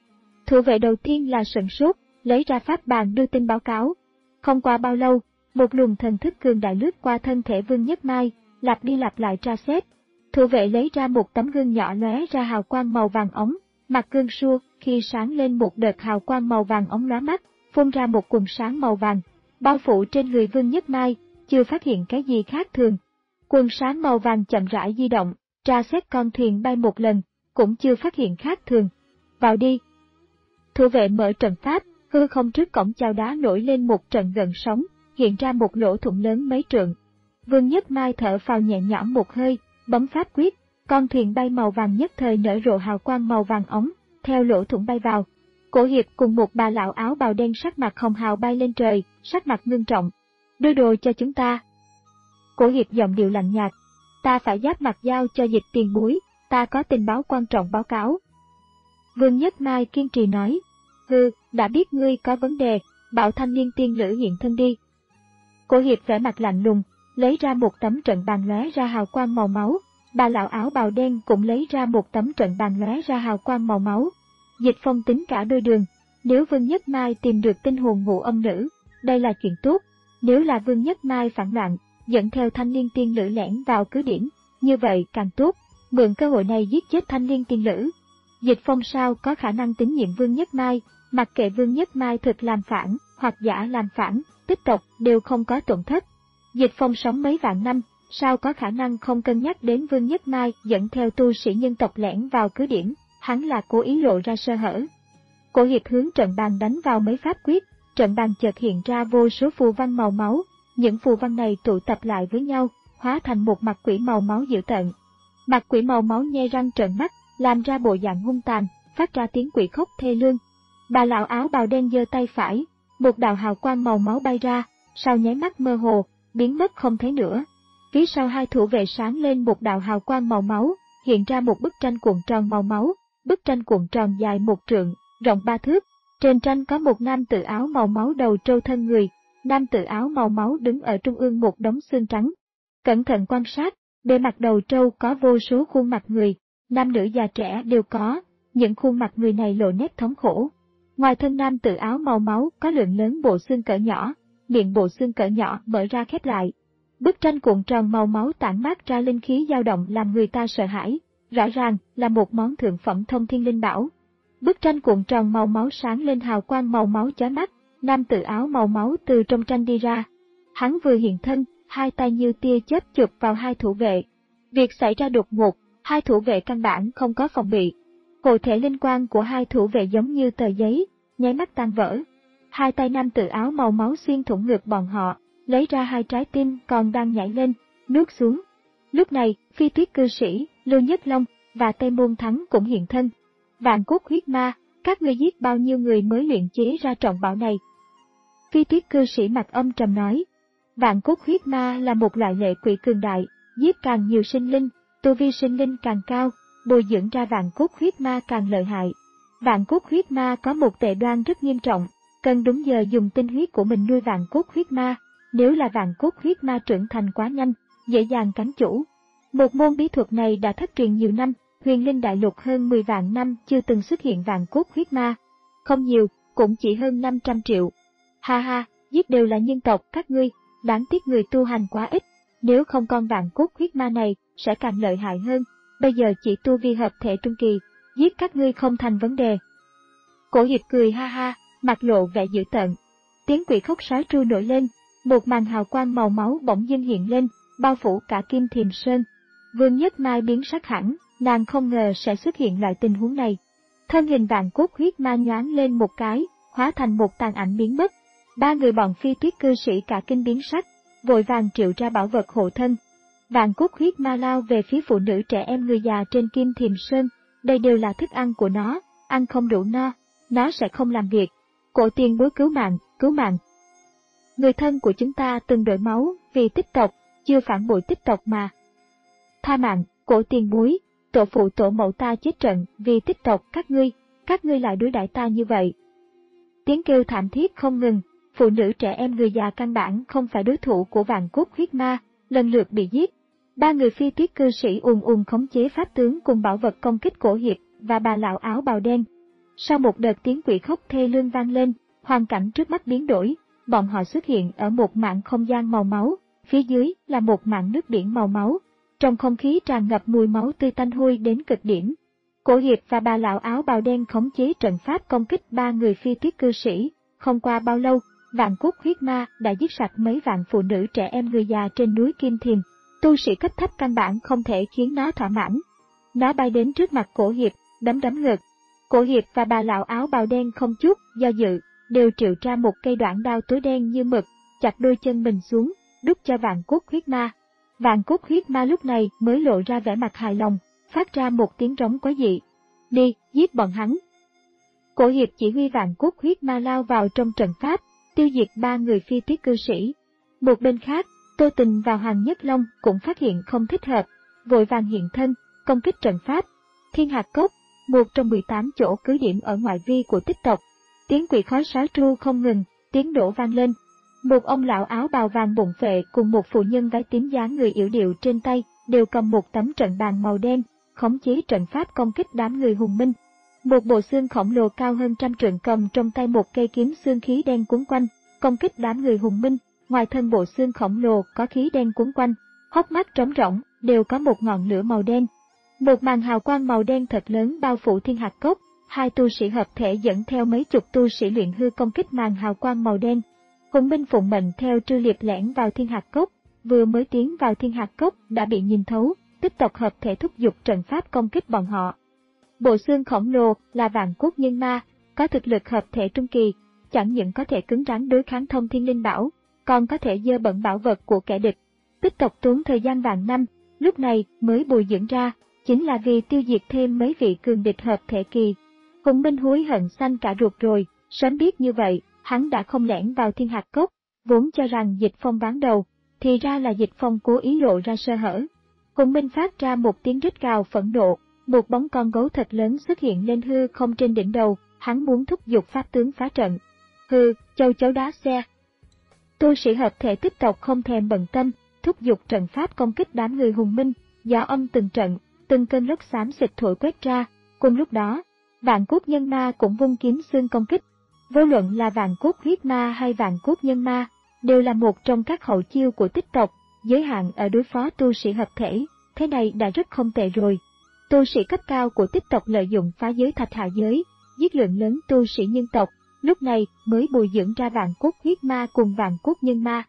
Thủ vệ đầu tiên là sửng sốt, lấy ra pháp bàn đưa tin báo cáo. Không qua bao lâu, một luồng thần thức cường đại lướt qua thân thể Vương Nhất Mai, lặp đi lặp lại tra xét. Thủ vệ lấy ra một tấm gương nhỏ lóe ra hào quang màu vàng ống, mặt gương xua, khi sáng lên một đợt hào quang màu vàng ống lóa mắt, phun ra một quần sáng màu vàng, bao phủ trên người Vương Nhất Mai, chưa phát hiện cái gì khác thường. Quần sáng màu vàng chậm rãi di động, tra xét con thuyền bay một lần, cũng chưa phát hiện khác thường. Vào đi. Thủ vệ mở trận pháp, hư không trước cổng chào đá nổi lên một trận gợn sóng, hiện ra một lỗ thủng lớn mấy trượng. Vương Nhất Mai thở phào nhẹ nhõm một hơi, bấm pháp quyết, con thuyền bay màu vàng nhất thời nở rộ hào quang màu vàng ống, theo lỗ thủng bay vào. Cổ Hiệp cùng một bà lão áo bào đen sắc mặt hồng hào bay lên trời, sắc mặt ngưng trọng. Đưa đồ cho chúng ta. Cổ Hiệp giọng điệu lạnh nhạt. Ta phải giáp mặt giao cho Dịch tiền bối, ta có tình báo quan trọng báo cáo. Vương Nhất Mai kiên trì nói. Hừ, đã biết ngươi có vấn đề, bảo thanh niên tiên lữ hiện thân đi. Cổ Hiệp vẻ mặt lạnh lùng, lấy ra một tấm trận bàn lóe ra hào quang màu máu. Bà lão áo bào đen cũng lấy ra một tấm trận bàn lóe ra hào quang màu máu. Dịch Phong tính cả đôi đường, nếu Vương Nhất Mai tìm được tinh hồn ngũ âm nữ, đây là chuyện tốt. Nếu là Vương Nhất Mai phản loạn, dẫn theo thanh niên tiên lữ lẻn vào cứ điểm, như vậy càng tốt, mượn cơ hội này giết chết thanh niên tiên lữ. Dịch Phong sao có khả năng tín nhiệm Vương Nhất Mai, mặc kệ Vương Nhất Mai thực làm phản, hoặc giả làm phản, tích tộc đều không có tổn thất. Dịch Phong sống mấy vạn năm, sao có khả năng không cân nhắc đến Vương Nhất Mai dẫn theo tu sĩ nhân tộc lẻn vào cứ điểm, hắn là cố ý lộ ra sơ hở. Cổ Hiệp hướng trận bàn đánh vào mấy pháp quyết, trận bàn chợt hiện ra vô số phù văn màu máu, những phù văn này tụ tập lại với nhau, hóa thành một mặt quỷ màu máu dữ tợn. Mặt quỷ màu máu nhe răng trợn mắt, làm ra bộ dạng hung tàn, phát ra tiếng quỷ khóc thê lương. Bà lão áo bào đen giơ tay phải, một đạo hào quang màu máu bay ra, sau nháy mắt mơ hồ, biến mất không thấy nữa. Phía sau hai thủ vệ sáng lên một đạo hào quang màu máu, hiện ra một bức tranh cuộn tròn màu máu, bức tranh cuộn tròn dài một trượng, rộng ba thước. Trên tranh có một nam tử áo màu máu đầu trâu thân người, nam tử áo màu máu đứng ở trung ương một đống xương trắng. Cẩn thận quan sát, bề mặt đầu trâu có vô số khuôn mặt người, nam nữ già trẻ đều có, những khuôn mặt người này lộ nét thống khổ. Ngoài thân nam tử áo màu máu có lượng lớn bộ xương cỡ nhỏ, miệng bộ xương cỡ nhỏ mở ra khép lại. Bức tranh cuộn tròn màu máu tản mát ra linh khí dao động làm người ta sợ hãi, rõ ràng là một món thượng phẩm thông thiên linh bảo. Bức tranh cuộn tròn màu máu sáng lên hào quang màu máu chói mắt, nam tử áo màu máu từ trong tranh đi ra. Hắn vừa hiện thân, hai tay như tia chớp chụp vào hai thủ vệ. Việc xảy ra đột ngột, hai thủ vệ căn bản không có phòng bị. Hộ thể linh quang của hai thủ vệ giống như tờ giấy, nháy mắt tan vỡ. Hai tay nam tử áo màu máu xuyên thủng ngực bọn họ, lấy ra hai trái tim còn đang nhảy lên, nuốt xuống. Lúc này, Phi Tuyết cư sĩ, Lưu Nhất Long và Tây Môn Thắng cũng hiện thân. Vạn cốt huyết ma, các ngươi giết bao nhiêu người mới luyện chế ra trọng bảo này? Phi Tuyết cư sĩ mặt âm trầm nói. Vạn cốt huyết ma là một loại lệ quỷ cường đại, giết càng nhiều sinh linh, tu vi sinh linh càng cao, bồi dưỡng ra vạn cốt huyết ma càng lợi hại. Vạn cốt huyết ma có một tệ đoan rất nghiêm trọng, cần đúng giờ dùng tinh huyết của mình nuôi vạn cốt huyết ma. Nếu là vạn cốt huyết ma trưởng thành quá nhanh, dễ dàng cắn chủ. Một môn bí thuật này đã thất truyền nhiều năm, huyền linh đại lục hơn mười vạn năm chưa từng xuất hiện vạn cốt huyết ma. Không nhiều, cũng chỉ hơn năm trăm triệu. Ha ha, giết đều là nhân tộc các ngươi, đáng tiếc người tu hành quá ít. Nếu không con vạn cốt huyết ma này, sẽ càng lợi hại hơn. Bây giờ chỉ tu vi hợp thể trung kỳ, giết các ngươi không thành vấn đề. Cổ Hiệp cười ha ha, mặt lộ vẻ dữ tợn. Tiếng quỷ khóc sói tru nổi lên. Một màn hào quang màu máu bỗng dưng hiện lên, bao phủ cả Kim Thiềm Sơn. Vương Nhất Mai biến sắc hẳn, nàng không ngờ sẽ xuất hiện loại tình huống này. Thân hình vạn cốt huyết ma nhoáng lên một cái, hóa thành một tàn ảnh biến mất. Ba người bọn Phi Tuyết cư sĩ cả kinh biến sắc, vội vàng triệu ra bảo vật hộ thân. Vạn cốt huyết ma lao về phía phụ nữ trẻ em người già trên Kim Thiềm Sơn, đây đều là thức ăn của nó, ăn không đủ no, nó sẽ không làm việc. Cổ tiền bối cứu mạng, cứu mạng. Người thân của chúng ta từng đổi máu vì tích tộc, chưa phản bội tích tộc mà. Tha mạng, cổ tiền bối, tổ phụ tổ mẫu ta chết trận vì tích tộc các ngươi, các ngươi lại đối đãi ta như vậy. Tiếng kêu thảm thiết không ngừng, phụ nữ trẻ em người già căn bản không phải đối thủ của vạn cốt huyết ma, lần lượt bị giết. Ba người Phi Tuyết cư sĩ ùn ùn khống chế pháp tướng cùng bảo vật công kích Cổ Hiệp và bà lão áo bào đen. Sau một đợt tiếng quỷ khóc thê lương vang lên, hoàn cảnh trước mắt biến đổi. Bọn họ xuất hiện ở một mảng không gian màu máu, phía dưới là một mảng nước biển màu máu. Trong không khí tràn ngập mùi máu tươi tanh hôi đến cực điểm. Cổ Hiệp và bà lão áo bào đen khống chế trận pháp công kích ba người Phi Tuyết cư sĩ. Không qua bao lâu, vạn cốt huyết ma đã giết sạch mấy vạn phụ nữ trẻ em người già trên núi Kim Thiềm. Tu sĩ cấp thấp căn bản không thể khiến nó thỏa mãn. Nó bay đến trước mặt Cổ Hiệp, đấm đấm ngực. Cổ Hiệp và bà lão áo bào đen không chút do dự, đều triệu ra một cây đoạn đao tối đen như mực, chặt đôi chân mình xuống, đút cho Vạn Cốt Huyết Ma. Vạn Cốt Huyết Ma lúc này mới lộ ra vẻ mặt hài lòng, phát ra một tiếng rống quái dị. Đi, giết bọn hắn. Cổ Hiệp chỉ huy Vạn Cốt Huyết Ma lao vào trong trận pháp, tiêu diệt ba người phi tuyết cư sĩ. Một bên khác, Tô Tình và Hoàng Nhất Long cũng phát hiện không thích hợp, vội vàng hiện thân, công kích trận pháp. Thiên Hạt Cốc, một trong mười tám chỗ cứ điểm ở ngoại vi của Tích tộc. Tiếng quỷ khói sáo tru không ngừng, tiếng nổ vang lên. Một ông lão áo bào vàng bụng phệ cùng một phụ nhân váy tím dáng người yểu điệu trên tay, đều cầm một tấm trận bàn màu đen, khống chế trận pháp công kích đám người hùng minh. Một bộ xương khổng lồ cao hơn trăm trượng cầm trong tay một cây kiếm xương khí đen cuốn quanh, công kích đám người hùng minh. Ngoài thân bộ xương khổng lồ có khí đen cuốn quanh, hốc mắt trống rỗng, đều có một ngọn lửa màu đen. Một màn hào quang màu đen thật lớn bao phủ Thiên Hạt Cốc, hai tu sĩ hợp thể dẫn theo mấy chục tu sĩ luyện hư công kích màn hào quang màu đen. Hùng minh phụng mệnh theo Trư Liệp lẻn vào Thiên Hạt Cốc, vừa mới tiến vào Thiên Hạt Cốc đã bị nhìn thấu, Tích tộc hợp thể thúc giục trận pháp công kích bọn họ. Bộ xương khổng lồ là Vạn Cốt Nhân Ma, có thực lực hợp thể trung kỳ, chẳng những có thể cứng rắn đối kháng thông thiên linh bảo, còn có thể dơ bẩn bảo vật của kẻ địch. Tích tộc tốn thời gian vạn năm, lúc này mới bồi dưỡng ra, chính là vì tiêu diệt thêm mấy vị cường địch hợp thể kỳ. Hùng minh hối hận xanh cả ruột rồi, sớm biết như vậy, hắn đã không lẻn vào Thiên Hạt Cốc, vốn cho rằng Dịch Phong ván đầu, thì ra là Dịch Phong cố ý lộ ra sơ hở. Hùng minh phát ra một tiếng rít gào phẫn nộ, một bóng con gấu thật lớn xuất hiện lên hư không trên đỉnh đầu, hắn muốn thúc giục pháp tướng phá trận. Hừ, châu chấu đá xe. Tu sĩ hợp thể Tích tộc không thèm bận tâm, thúc giục trận pháp công kích đám người hùng minh, gió âm từng trận, từng cơn lốc xám xịt thổi quét ra. Cùng lúc đó, Vạn Cốt Nhân Ma cũng vung kiếm xương công kích. Vô luận là Vạn Cốt Huyết Ma hay Vạn Cốt Nhân Ma, đều là một trong các hậu chiêu của Tích tộc, giới hạn ở đối phó tu sĩ hợp thể, thế này đã rất không tệ rồi. Tu sĩ cấp cao của Tích tộc lợi dụng phá giới Thạch Hạ giới, giết lượng lớn tu sĩ nhân tộc, lúc này mới bồi dưỡng ra Vạn Cốt Huyết Ma cùng Vạn Cốt Nhân Ma.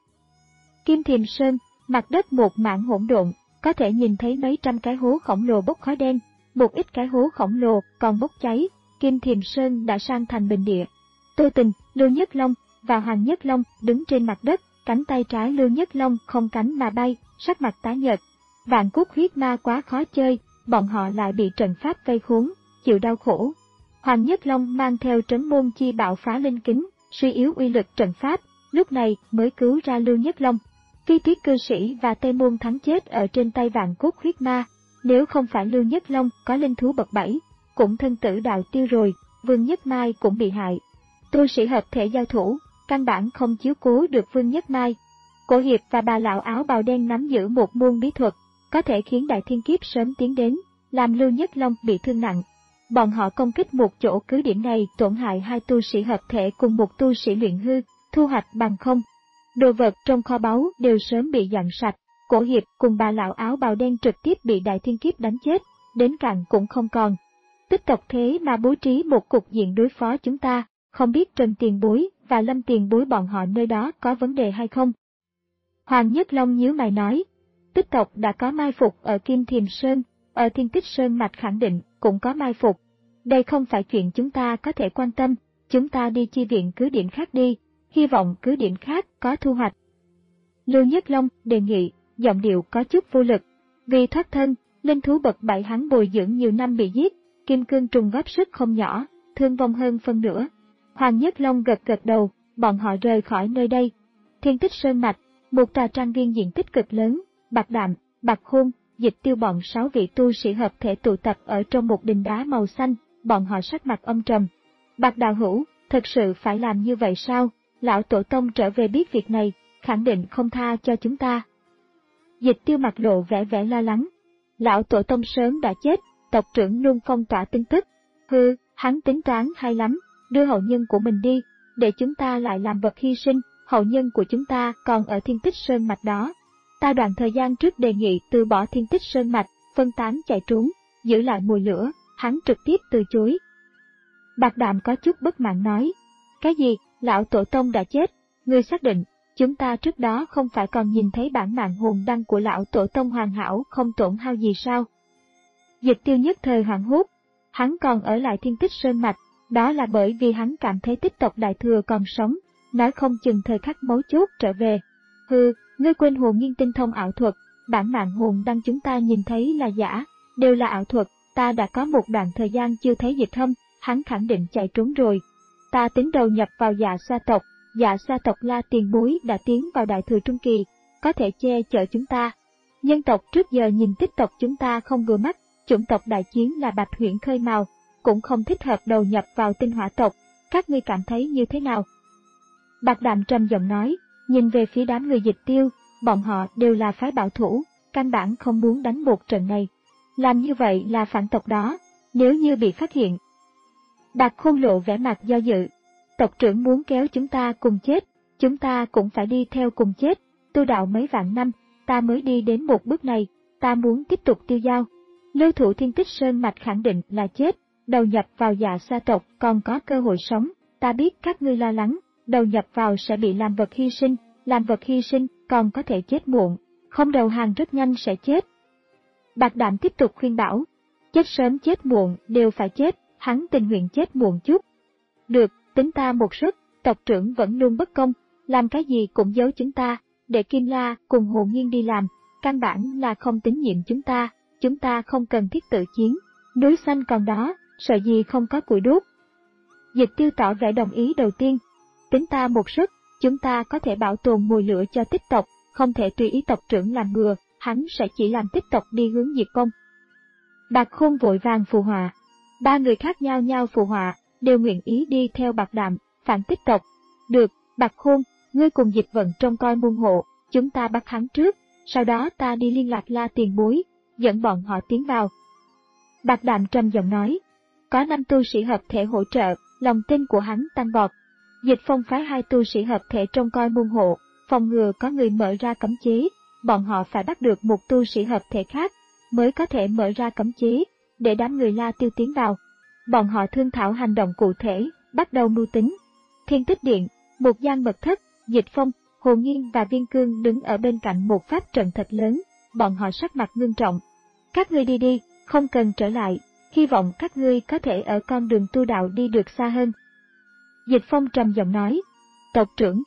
Kim Thiềm Sơn, mặt đất một mảng hỗn độn, có thể nhìn thấy mấy trăm cái hố khổng lồ bốc khói đen, một ít cái hố khổng lồ còn bốc cháy, Kim Thiềm Sơn đã sang thành bình địa. Tô Tình, Lưu Nhất Long và Hoàng Nhất Long đứng trên mặt đất, cánh tay trái Lưu Nhất Long không cánh mà bay, sắc mặt tái nhợt. Vạn Cốt Huyết Ma quá khó chơi, bọn họ lại bị trận pháp vây khốn, chịu đau khổ. Hoàng Nhất Long mang theo trấn môn chi bạo phá linh kính, suy yếu uy lực trận pháp, lúc này mới cứu ra Lưu Nhất Long. Phi tuyết cư sĩ và Tây Môn Thắng chết ở trên tay Vạn Cốt Huyết Ma, nếu không phải Lưu Nhất Long có linh thú bậc bảy, cũng thân tử đạo tiêu rồi, Vương Nhất Mai cũng bị hại. Tu sĩ hợp thể giao thủ, căn bản không chiếu cố được Vương Nhất Mai. Cổ Hiệp và bà lão áo bào đen nắm giữ một môn bí thuật, có thể khiến Đại Thiên Kiếp sớm tiến đến, làm Lưu Nhất Long bị thương nặng. Bọn họ công kích một chỗ cứ điểm này tổn hại hai tu sĩ hợp thể cùng một tu sĩ luyện hư, thu hoạch bằng không. Đồ vật trong kho báu đều sớm bị dặn sạch, Cổ Hiệp cùng bà lão áo bào đen trực tiếp bị Đại Thiên Kiếp đánh chết, đến cạn cũng không còn. Tích tộc thế mà bố trí một cục diện đối phó chúng ta, không biết Trần Tiền Bối và Lâm Tiền Bối bọn họ nơi đó có vấn đề hay không? Hoàng Nhất Long nhíu mày nói, Tích tộc đã có mai phục ở Kim Thiềm Sơn, ở Thiên Tích Sơn Mạch khẳng định cũng có mai phục. Đây không phải chuyện chúng ta có thể quan tâm, chúng ta đi chi viện cứ điểm khác đi, hy vọng cứ điểm khác có thu hoạch. Lưu Nhất Long đề nghị, giọng điệu có chút vô lực. Vì thoát thân, linh thú bậc bảy hắn bồi dưỡng nhiều năm bị giết, Kim Cương Trùng góp sức không nhỏ, thương vong hơn phân nửa. Hoàng Nhất Long gật gật đầu, bọn họ rời khỏi nơi đây. Thiên Tích Sơn Mạch, một tòa trang viên diện tích cực lớn, Bạc Đạm, Bạc Hôn, Dịch Tiêu bọn sáu vị tu sĩ hợp thể tụ tập ở trong một đình đá màu xanh, bọn họ sắc mặt âm trầm. Bạc đạo hữu, thật sự phải làm như vậy sao? Lão tổ tông trở về biết việc này, khẳng định không tha cho chúng ta. Dịch Tiêu mặt lộ vẻ vẻ lo lắng. Lão tổ tông sớm đã chết, tộc trưởng luôn phong tỏa tin tức. Hừ, hắn tính toán hay lắm, đưa hậu nhân của mình đi, để chúng ta lại làm vật hy sinh, hậu nhân của chúng ta còn ở Thiên Tích Sơn Mạch đó. Ta đoạn thời gian trước đề nghị từ bỏ Thiên Tích Sơn Mạch, phân tán chạy trốn, giữ lại mùi lửa, hắn trực tiếp từ chối. Bạc Đạm có chút bất mãn nói, cái gì, lão tổ tông đã chết, ngươi xác định, chúng ta trước đó không phải còn nhìn thấy bản mạng hồn đăng của lão tổ tông hoàn hảo không tổn hao gì sao? Dịch Tiêu nhất thời hoảng hốt, Hắn còn ở lại Thiên Tích Sơn Mạch, đó là bởi vì hắn cảm thấy Tích tộc Đại Thừa còn sống, nói không chừng thời khắc mấu chốt trở về. Hừ, ngươi quên Hồ Nghiên tinh thông ảo thuật, bản mạng hồn đăng chúng ta nhìn thấy là giả, đều là ảo thuật, ta đã có một đoạn thời gian chưa thấy Dịch Hâm, hắn khẳng định chạy trốn rồi. Ta tính đầu nhập vào Dạ Sa tộc, Dạ Sa tộc La tiền bối đã tiến vào Đại Thừa Trung Kỳ, có thể che chở chúng ta. Nhân tộc trước giờ nhìn Tích tộc chúng ta không vừa mắt, chủng tộc đại chiến là Bạch Huyễn khơi mào, cũng không thích hợp đầu nhập vào Tinh Hỏa tộc, các ngươi cảm thấy như thế nào? Bạc Đạm trầm giọng nói, nhìn về phía đám người Dịch Tiêu, bọn họ đều là phái bảo thủ, căn bản không muốn đánh một trận này. Làm như vậy là phản tộc đó, nếu như bị phát hiện. Bạc Khôn lộ vẻ mặt do dự, tộc trưởng muốn kéo chúng ta cùng chết, chúng ta cũng phải đi theo cùng chết, tu đạo mấy vạn năm, ta mới đi đến một bước này, ta muốn tiếp tục tiêu dao. Lưu thủ Thiên Tích Sơn Mạch khẳng định là chết, đầu nhập vào Dạ Sa tộc còn có cơ hội sống, ta biết các ngươi lo lắng, đầu nhập vào sẽ bị làm vật hy sinh, làm vật hy sinh còn có thể chết muộn, không đầu hàng rất nhanh sẽ chết. Bạc Đạm tiếp tục khuyên bảo, chết sớm chết muộn đều phải chết, hắn tình nguyện chết muộn chút. Được, tính ta một sức, tộc trưởng vẫn luôn bất công, làm cái gì cũng giấu chúng ta, để Kim La cùng Hồ Nghiên đi làm, căn bản là không tín nhiệm chúng ta, chúng ta không cần thiết tự chiến, núi xanh còn đó, sợ gì không có củi đốt. Dịch Tiêu tỏ vẻ đồng ý đầu tiên, tính ta một sức, chúng ta có thể bảo tồn mùi lửa cho Tích tộc, không thể tùy ý tộc trưởng làm bừa, hắn sẽ chỉ làm Tích tộc đi hướng diệt vong. Bạc Khôn vội vàng phù họa, ba người khác nhau nhau phù họa, đều nguyện ý đi theo Bạc Đạm, phản Tích tộc. Được, Bạc Khôn, ngươi cùng Dịch Vận trông coi môn hộ, chúng ta bắt hắn trước, sau đó ta đi liên lạc La tiền bối, dẫn bọn họ tiến vào. Bạc Đạm trầm giọng nói, có năm tu sĩ hợp thể hỗ trợ, lòng tin của hắn tăng vọt. Dịch Phong phái hai tu sĩ hợp thể trông coi môn hộ, phòng ngừa có người mở ra cấm chế, bọn họ phải bắt được một tu sĩ hợp thể khác, mới có thể mở ra cấm chế, để đám người La Tiêu tiến vào. Bọn họ thương thảo hành động cụ thể, bắt đầu mưu tính. Thiên Tích Điện, một gian mật thất, Dịch Phong, Hồ Nghiên và Viên Cương đứng ở bên cạnh một pháp trận thật lớn, bọn họ sắc mặt ngưng trọng. Các ngươi đi đi, không cần trở lại, hy vọng các ngươi có thể ở con đường tu đạo đi được xa hơn. Dịch Phong trầm giọng nói, tộc trưởng.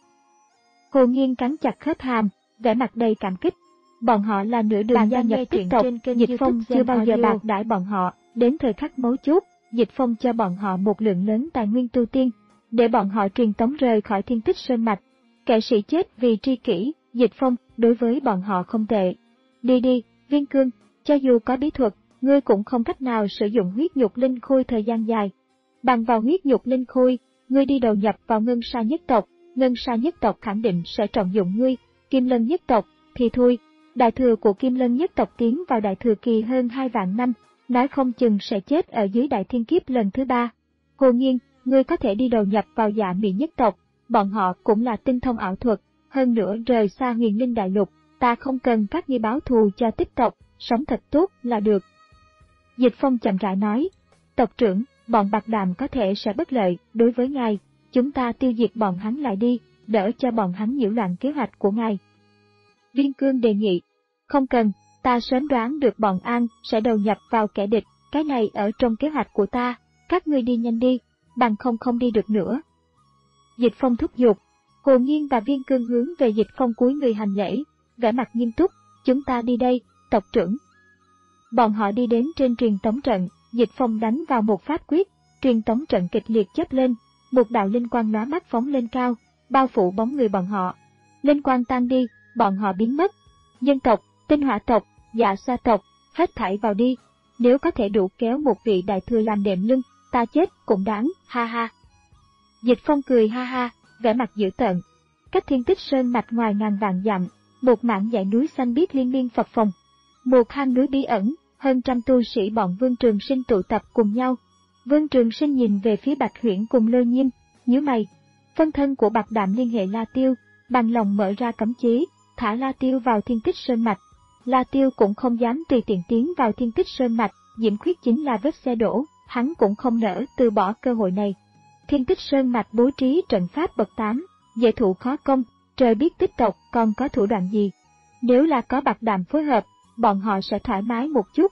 Hồ Nghiên cắn chặt khớp hàm, vẻ mặt đầy cảm kích. Bọn họ là nửa đường gia nhập Tích tộc, Dịch Phong chưa bao giờ bạc đãi bọn họ, đến thời khắc mấu chốt, Dịch Phong cho bọn họ một lượng lớn tài nguyên tu tiên, để bọn họ truyền tống rời khỏi Thiên Tích Sơn Mạch. Kẻ sĩ chết vì tri kỷ, Dịch Phong đối với bọn họ không tệ. Đi đi, Viên Cương, cho dù có bí thuật, ngươi cũng không cách nào sử dụng huyết nhục linh khôi thời gian dài. Bằng vào huyết nhục linh khôi, ngươi đi đầu nhập vào Ngân Sa nhất tộc, Ngân Sa nhất tộc khẳng định sẽ trọng dụng ngươi, Kim Lân nhất tộc, thì thôi, đại thừa của Kim Lân nhất tộc tiến vào đại thừa kỳ hơn hai vạn năm, nói không chừng sẽ chết ở dưới đại thiên kiếp lần thứ ba. Hồ Nghiên, ngươi có thể đi đầu nhập vào Dạ Mị nhất tộc, bọn họ cũng là tinh thông ảo thuật, hơn nữa rời xa Huyền Linh đại lục, ta không cần các ngươi báo thù cho Tích tộc, sống thật tốt là được. Dịch Phong chậm rãi nói, tộc trưởng, bọn Bạc Đạm có thể sẽ bất lợi đối với ngài, chúng ta tiêu diệt bọn hắn lại đi, đỡ cho bọn hắn nhiễu loạn kế hoạch của ngài. Viên Cương đề nghị, không cần, ta sớm đoán được bọn An sẽ đầu nhập vào kẻ địch, cái này ở trong kế hoạch của ta, các ngươi đi nhanh đi, bằng không không đi được nữa. Dịch Phong thúc giục, Hồ Nghiên và Viên Cương hướng về Dịch Phong cúi người hành lễ, vẻ mặt nghiêm túc, chúng ta đi đây, tộc trưởng. Bọn họ đi đến trên truyền tống trận, Dịch Phong đánh vào một pháp quyết, truyền tống trận kịch liệt chớp lên, một đạo linh quang lóa mắt phóng lên cao, bao phủ bóng người bọn họ. Linh quang tan đi, bọn họ biến mất. Nhân tộc, Tinh Hỏa tộc, Dạ Sa tộc, hết thảy vào đi, nếu có thể đủ kéo một vị đại thừa làm đệm lưng, ta chết cũng đáng, ha ha. Dịch Phong cười ha ha, vẻ mặt dữ tợn. Cách Thiên Tích Sơn Mạch ngoài ngàn vạn dặm, một mảng dãy núi xanh biếc liên miên phập phồng. Một hang núi bí ẩn, hơn trăm tu sĩ bọn Vương Trường Sinh tụ tập cùng nhau. Vương Trường Sinh nhìn về phía Bạch Huyễn cùng Lôi Nhiêm, nhíu mày. Phân thân của Bạc Đạm liên hệ La Tiêu, bằng lòng mở ra cấm chế, thả La Tiêu vào Thiên Tích Sơn Mạch. La Tiêu cũng không dám tùy tiện tiến vào Thiên Tích Sơn Mạch, Diễm Khuyết chính là vết xe đổ, hắn cũng không nỡ từ bỏ cơ hội này. Thiên Tích Sơn Mạch bố trí trận pháp bậc tám, dễ thủ khó công, trời biết Tích tộc còn có thủ đoạn gì. Nếu là có Bạc Đạm phối hợp, bọn họ sẽ thoải mái một chút.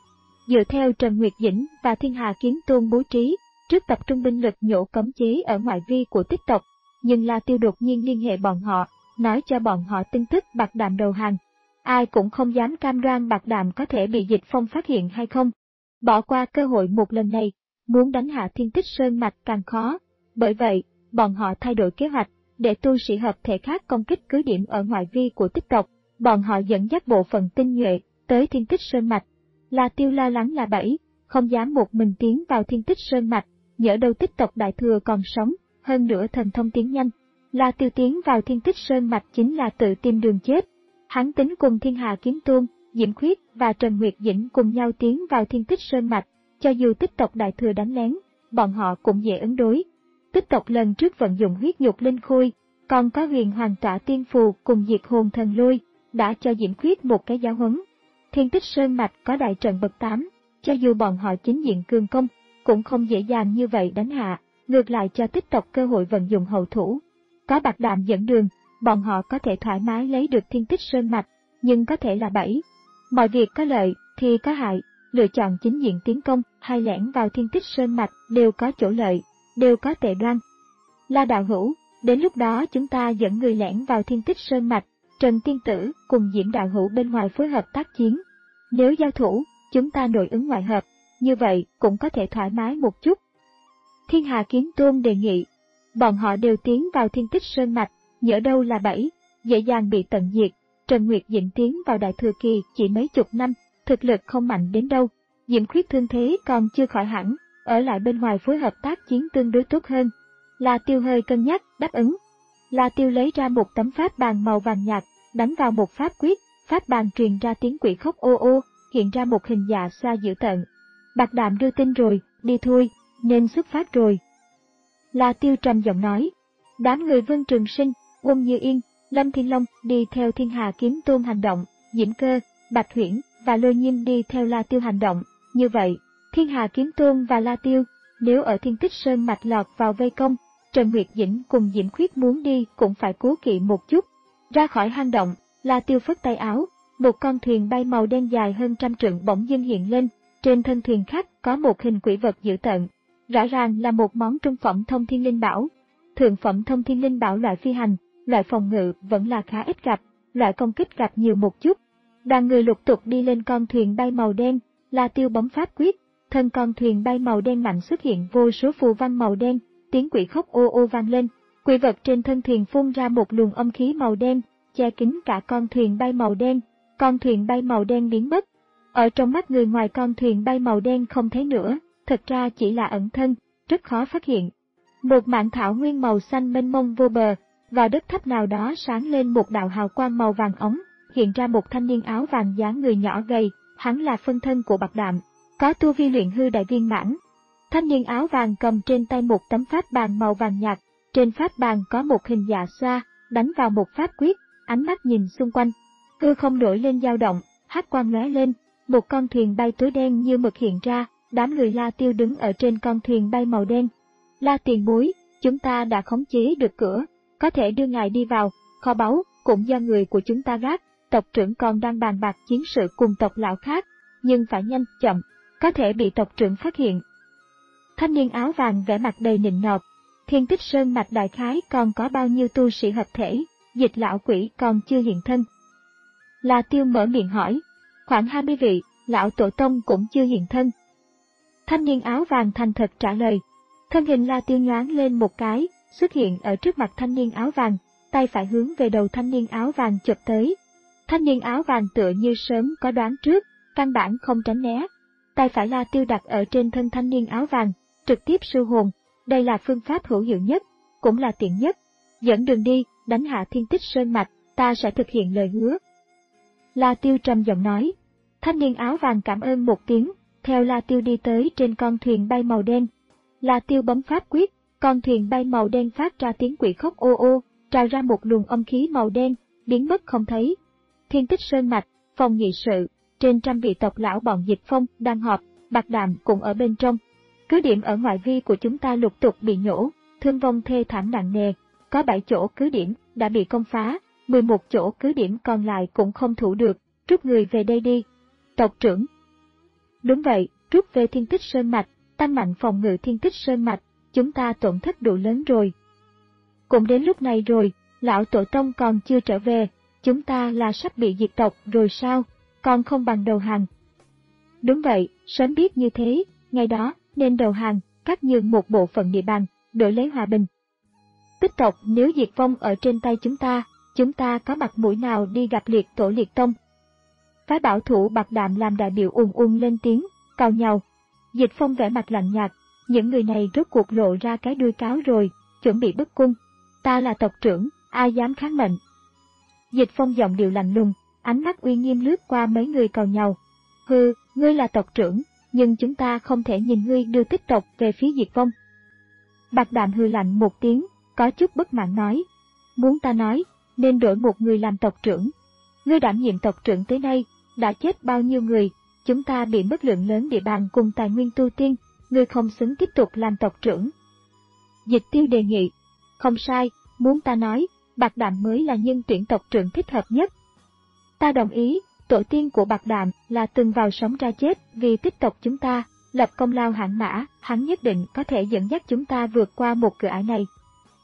dựa theo Trần Nguyệt Dĩnh và Thiên Hà Kiếm Tôn bố trí, trước tập trung binh lực nhổ cấm chế ở ngoại vi của Tích tộc, nhưng La Tiêu đột nhiên liên hệ bọn họ, nói cho bọn họ tin tức Bạc Đàm đầu hàng. Ai cũng không dám cam đoan Bạc Đàm có thể bị Dịch Phong phát hiện hay không. Bỏ qua cơ hội một lần này, muốn đánh hạ Thiên Tích Sơn Mạch càng khó. Bởi vậy, bọn họ thay đổi kế hoạch, để tu sĩ hợp thể khác công kích cứ điểm ở ngoại vi của Tích tộc. Bọn họ dẫn dắt bộ phận tinh nhuệ tới Thiên Tích Sơn Mạch. La Tiêu lo lắng là bẫy, không dám một mình tiến vào Thiên Tích Sơn Mạch, nhỡ đâu Tích tộc đại thừa còn sống, hơn nữa thần thông tiến nhanh. La Tiêu tiến vào Thiên Tích Sơn Mạch chính là tự tìm đường chết. Hắn tính cùng Thiên Hà Kiếm Tôn, Diễm Khuyết và Trần Nguyệt Dĩnh cùng nhau tiến vào Thiên Tích Sơn Mạch, cho dù Tích tộc đại thừa đánh lén, bọn họ cũng dễ ứng đối. Tích tộc lần trước vận dụng huyết nhục linh khôi, còn có huyền hoàng tỏa tiên phù cùng diệt hồn thần lôi, đã cho Diễm Khuyết một cái giáo huấn. Thiên Tích Sơn Mạch có đại trận bậc tám, cho dù bọn họ chính diện cường công, cũng không dễ dàng như vậy đánh hạ, ngược lại cho Tích tộc cơ hội vận dụng hậu thủ. Có Bạc Đàm dẫn đường, bọn họ có thể thoải mái lấy được Thiên Tích Sơn Mạch, nhưng có thể là bẫy. Mọi việc có lợi thì có hại, lựa chọn chính diện tiến công hay lẻn vào Thiên Tích Sơn Mạch đều có chỗ lợi, đều có tệ đoan. La đạo hữu, đến lúc đó chúng ta dẫn người lẻn vào Thiên Tích Sơn Mạch, Trần Tiên Tử cùng Diễm đạo hữu bên ngoài phối hợp tác chiến. Nếu giao thủ, chúng ta nội ứng ngoại hợp, như vậy cũng có thể thoải mái một chút. Thiên Hà Kiếm Tôn đề nghị, bọn họ đều tiến vào Thiên Tích Sơn Mạch, nhỡ đâu là bẫy, dễ dàng bị tận diệt. Trần Nguyệt Dĩnh tiến vào Đại Thừa Kỳ chỉ mấy chục năm, thực lực không mạnh đến đâu. Diễm Khuyết thương thế còn chưa khỏi hẳn, ở lại bên ngoài phối hợp tác chiến tương đối tốt hơn. La Tiêu hơi cân nhắc, đáp ứng. La Tiêu lấy ra một tấm pháp bàn màu vàng nhạt, đánh vào một pháp quyết, pháp bàn truyền ra tiếng quỷ khóc ô ô, hiện ra một hình dạ xoa dữ tợn. Bạc Đàm đưa tin rồi, đi thôi, nên xuất phát rồi. La Tiêu trầm giọng nói. Đám người Vương Trường Sinh, Uông Như Yên, Lâm Thiên Long đi theo Thiên Hà Kiếm Tôn hành động, Diễm Cơ, Bạch Huyễn và Lôi Nhiêm đi theo La Tiêu hành động. Như vậy, Thiên Hà Kiếm Tôn và La Tiêu, nếu ở Thiên Tích Sơn Mạch lọt vào vây công, Trần Nguyệt Dĩnh cùng Diễm Khuyết muốn đi cũng phải cố kỵ một chút. Ra khỏi hang động, La Tiêu phất tay áo, một con thuyền bay màu đen dài hơn trăm trượng bỗng dưng hiện lên, trên thân thuyền khách có một hình quỷ vật dữ tợn, rõ ràng là một món trung phẩm thông thiên linh bảo. Thượng phẩm thông thiên linh bảo loại phi hành, loại phòng ngự vẫn là khá ít gặp, loại công kích gặp nhiều một chút. Đoàn người lục tục đi lên con thuyền bay màu đen, La Tiêu bấm pháp quyết, thân con thuyền bay màu đen mạnh xuất hiện vô số phù văn màu đen, tiếng quỷ khóc ô ô vang lên. Quỷ vật trên thân thuyền phun ra một luồng âm khí màu đen, che kín cả con thuyền bay màu đen. Con thuyền bay màu đen biến mất. Ở trong mắt người ngoài con thuyền bay màu đen không thấy nữa, thật ra chỉ là ẩn thân, rất khó phát hiện. Một mảng thảo nguyên màu xanh mênh mông vô bờ, vào đất thấp nào đó sáng lên một đạo hào quang màu vàng ống, hiện ra một thanh niên áo vàng dáng người nhỏ gầy, hắn là phân thân của Bạc Đàm, có tu vi luyện hư đại viên mãn. Thanh niên áo vàng cầm trên tay một tấm pháp bàn màu vàng nhạt, trên pháp bàn có một hình dạ xoa, đánh vào một pháp quyết, ánh mắt nhìn xung quanh. Hư không nổi lên dao động, hắc quang lóe lên, một con thuyền bay tối đen như mực hiện ra, đám người La Tiêu đứng ở trên con thuyền bay màu đen. La tiền bối, chúng ta đã khống chế được cửa, có thể đưa ngài đi vào, kho báu cũng do người của chúng ta gác, tộc trưởng còn đang bàn bạc chiến sự cùng tộc lão khác, nhưng phải nhanh, chậm, có thể bị tộc trưởng phát hiện. Thanh niên áo vàng vẻ mặt đầy nịnh nọt, Thiên Tích Sơn Mạch đại khái còn có bao nhiêu tu sĩ hợp thể, Dịch lão quỷ còn chưa hiện thân. La Tiêu mở miệng hỏi, khoảng hai mươi vị, lão tổ tông cũng chưa hiện thân. Thanh niên áo vàng thành thật trả lời. Thân hình La Tiêu nhoáng lên một cái, xuất hiện ở trước mặt thanh niên áo vàng, tay phải hướng về đầu thanh niên áo vàng chụp tới. Thanh niên áo vàng tựa như sớm có đoán trước, căn bản không tránh né. Tay phải La Tiêu đặt ở trên thân thanh niên áo vàng, trực tiếp siêu hồn, đây là phương pháp hữu hiệu nhất, cũng là tiện nhất. Dẫn đường đi, đánh hạ Thiên Tích Sơn Mạch, ta sẽ thực hiện lời hứa. La Tiêu trầm giọng nói. Thanh niên áo vàng cảm ơn một tiếng, theo La Tiêu đi tới trên con thuyền bay màu đen. La Tiêu bấm pháp quyết, con thuyền bay màu đen phát ra tiếng quỷ khóc ô ô, trào ra một luồng âm khí màu đen, biến mất không thấy. Thiên Tích Sơn Mạch, phòng nghị sự, trên trăm vị tộc lão bọn Dịch Phong đang họp, Bạc Đàm cũng ở bên trong. Cứ điểm ở ngoại vi của chúng ta lục tục bị nhổ, thương vong thê thảm nặng nề, có bảy chỗ cứ điểm đã bị công phá, mười một chỗ cứ điểm còn lại cũng không thủ được, rút người về đây đi. Tộc trưởng. Đúng vậy, rút về Thiên Tích Sơn Mạch, tăng mạnh phòng ngự Thiên Tích Sơn Mạch, chúng ta tổn thất đủ lớn rồi. Cũng đến lúc này rồi, lão tổ tông còn chưa trở về, chúng ta là sắp bị diệt tộc rồi sao, còn không bằng đầu hàng. Đúng vậy, sớm biết như thế, ngày đó, nên đầu hàng, cắt nhường một bộ phận địa bàn, đổi lấy hòa bình. Tích tộc nếu diệt vong ở trên tay chúng ta, chúng ta có mặt mũi nào đi gặp liệt tổ liệt tông. Phái bảo thủ Bạc Đạm làm đại biểu ùn ùn lên tiếng, cào nhau. Dịch Phong vẻ mặt lạnh nhạt, những người này rốt cuộc lộ ra cái đuôi cáo rồi, chuẩn bị bức cung. Ta là tộc trưởng, ai dám kháng mệnh. Dịch Phong giọng điệu lạnh lùng, ánh mắt uy nghiêm lướt qua mấy người cào nhau. Hừ, ngươi là tộc trưởng, nhưng chúng ta không thể nhìn ngươi đưa tích tộc về phía diệt vong. Bạc Đạm hừ lạnh một tiếng, có chút bất mãn nói. Muốn ta nói, nên đổi một người làm tộc trưởng. Ngươi đảm nhiệm tộc trưởng tới nay, đã chết bao nhiêu người, chúng ta bị mất lượng lớn địa bàn cùng tài nguyên tu tiên, ngươi không xứng tiếp tục làm tộc trưởng. Dịch Tiêu đề nghị. Không sai, muốn ta nói, Bạc Đạm mới là nhân tuyển tộc trưởng thích hợp nhất. Ta đồng ý, tổ tiên của Bạc Đạm là từng vào sống ra chết vì tích tộc chúng ta, lập công lao hãn mã, hắn nhất định có thể dẫn dắt chúng ta vượt qua một cửa ải này.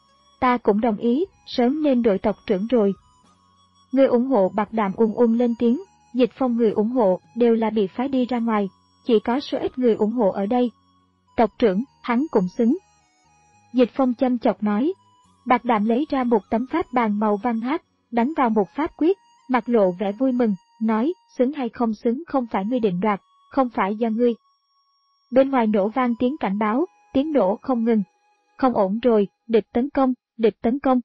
Ta cũng đồng ý, sớm nên đổi tộc trưởng rồi. Người ủng hộ Bạc Đạm ùn ùn lên tiếng, Dịch Phong người ủng hộ đều là bị phái đi ra ngoài, chỉ có số ít người ủng hộ ở đây. Tộc trưởng, hắn cũng xứng. Dịch Phong châm chọc nói. Bạc Đạm lấy ra một tấm pháp bàn màu vàng hát, đánh vào một pháp quyết, mặt lộ vẻ vui mừng, nói, xứng hay không xứng không phải ngươi định đoạt, không phải do ngươi. Bên ngoài nổ vang tiếng cảnh báo, tiếng nổ không ngừng. Không ổn rồi, địch tấn công, địch tấn công.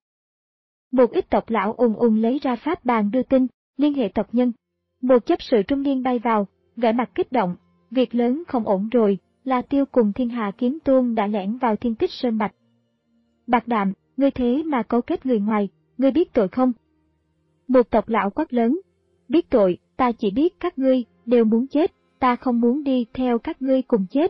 Một ít tộc lão ùn ùn lấy ra pháp bàn đưa tin, liên hệ tộc nhân. Một chấp sự trung niên bay vào, vẻ mặt kích động, việc lớn không ổn rồi, La Tiêu cùng Thiên Hà Kiếm Tôn đã lẻn vào Thiên Tích Sơn Mạch. Bạc Đạm, ngươi thế mà cấu kết người ngoài, ngươi biết tội không? Một tộc lão quát lớn. Biết tội, ta chỉ biết các ngươi đều muốn chết, ta không muốn đi theo các ngươi cùng chết.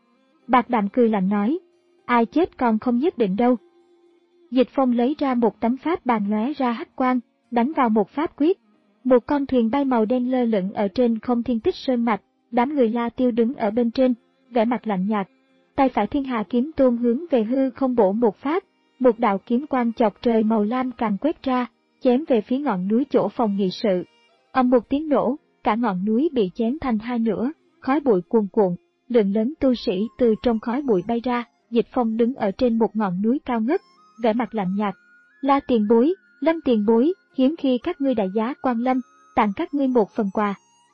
Bạc Đạm cười lạnh nói. Ai chết còn không nhất định đâu. Dịch Phong lấy ra một tấm pháp bàn lóe ra hắc quang, đánh vào một pháp quyết. Một con thuyền bay màu đen lơ lửng ở trên không Thiên Tích Sơn Mạch, đám người La Tiêu đứng ở bên trên, vẻ mặt lạnh nhạt. Tay phải Thiên Hà Kiếm Tôn hướng về hư không bổ một phát, một đạo kiếm quang chọc trời màu lam càng quét ra, chém về phía ngọn núi chỗ phòng nghị sự. Ầm một tiếng nổ, cả ngọn núi bị chém thành hai nửa, khói bụi cuồn cuộn, lượng lớn tu sĩ từ trong khói bụi bay ra. Dịch Phong đứng ở trên một ngọn núi cao ngất, vẻ mặt lạnh nhạt. La tiền bối, Lâm tiền bối, hiếm khi các ngươi đại giá quan lâm, tặng các ngươi một phần quà.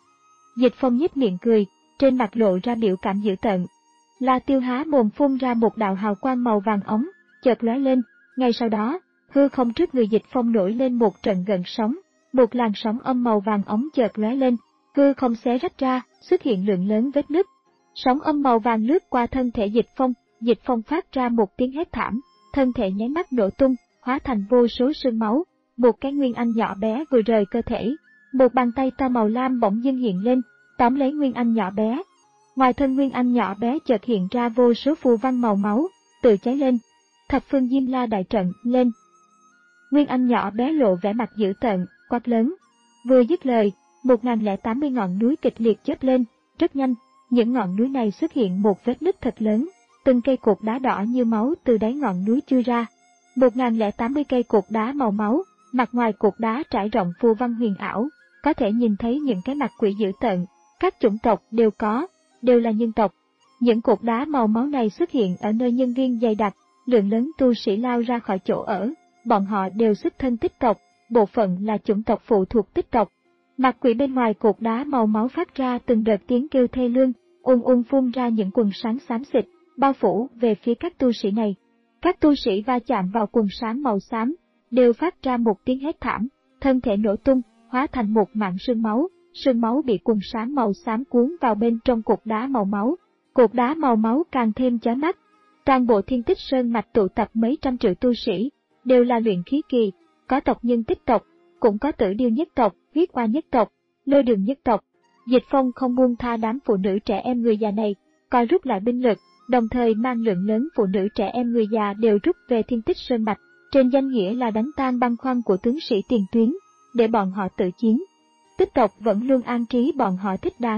Dịch Phong nhếch miệng cười, trên mặt lộ ra biểu cảm dữ tợn. La Tiêu há mồm phun ra một đạo hào quang màu vàng ống, chợt lóe lên, ngay sau đó, hư không trước người Dịch Phong nổi lên một trận gợn sóng, một làn sóng âm màu vàng ống chợt lóe lên, hư không xé rách ra, xuất hiện lượng lớn vết nứt. Sóng âm màu vàng lướt qua thân thể Dịch Phong, Dịch Phong phát ra một tiếng hét thảm, thân thể nháy mắt nổ tung, hóa thành vô số sương máu, một cái Nguyên Anh nhỏ bé vừa rời cơ thể. Một bàn tay to màu lam bỗng dưng hiện lên, tóm lấy Nguyên Anh nhỏ bé. Ngoài thân Nguyên Anh nhỏ bé chợt hiện ra vô số phù văn màu máu, tự cháy lên. Thập phương Diêm La đại trận lên. Nguyên Anh nhỏ bé lộ vẻ mặt dữ tợn, quát lớn. Vừa dứt lời, một nghìn lẻ tám mươi ngọn núi kịch liệt chớp lên, rất nhanh, những ngọn núi này xuất hiện một vết nứt thật lớn, từng cây cột đá đỏ như máu từ đáy ngọn núi chui ra. một nghìn lẻ tám mươi cây cột đá màu máu, mặt ngoài cột đá trải rộng phù văn huyền ảo, có thể nhìn thấy những cái mặt quỷ dữ tợn, các chủng tộc đều có, đều là nhân tộc. Những cột đá màu máu này xuất hiện ở nơi nhân viên dày đặc, lượng lớn tu sĩ lao ra khỏi chỗ ở, bọn họ đều xuất thân tích tộc, bộ phận là chủng tộc phụ thuộc tích tộc. Mặt quỷ bên ngoài cột đá màu máu phát ra từng đợt tiếng kêu thê lương, ùn ùn phun ra những quần sáng xám xịt, bao phủ về phía các tu sĩ này. Các tu sĩ va chạm vào quần sáng màu xám, đều phát ra một tiếng hét thảm, thân thể nổ tung, hóa thành một mảng sương máu, sương máu bị quần sáng màu xám cuốn vào bên trong cột đá màu máu. Cột đá màu máu càng thêm chói mắt. Toàn bộ Thiên Tích Sơn Mạch tụ tập mấy trăm triệu tu sĩ, đều là luyện khí kỳ, có tộc nhân tích tộc, cũng có Tử Điêu nhất tộc, Huyết Oa nhất tộc, Lôi Đường nhất tộc. Dịch Phong không buông tha đám phụ nữ trẻ em người già này, coi rút lại binh lực, đồng thời mang lượng lớn phụ nữ trẻ em người già đều rút về Thiên Tích Sơn Mạch, trên danh nghĩa là đánh tan băn khoăn của tướng sĩ tiền tuyến, để bọn họ tự chiến. Tích tộc vẫn luôn an trí bọn họ thích đáng,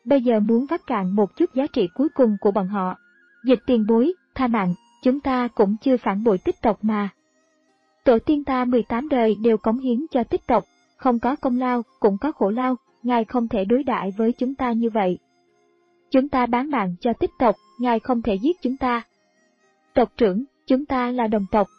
bây giờ muốn vắt cạn một chút giá trị cuối cùng của bọn họ. Dịch tiền bối, tha mạng, chúng ta cũng chưa phản bội tích tộc mà. Tổ tiên ta mười tám đời đều cống hiến cho tích tộc, không có công lao, cũng có khổ lao, ngài không thể đối đãi với chúng ta như vậy. Chúng ta bán mạng cho tích tộc, ngài không thể giết chúng ta. Tộc trưởng, chúng ta là đồng tộc.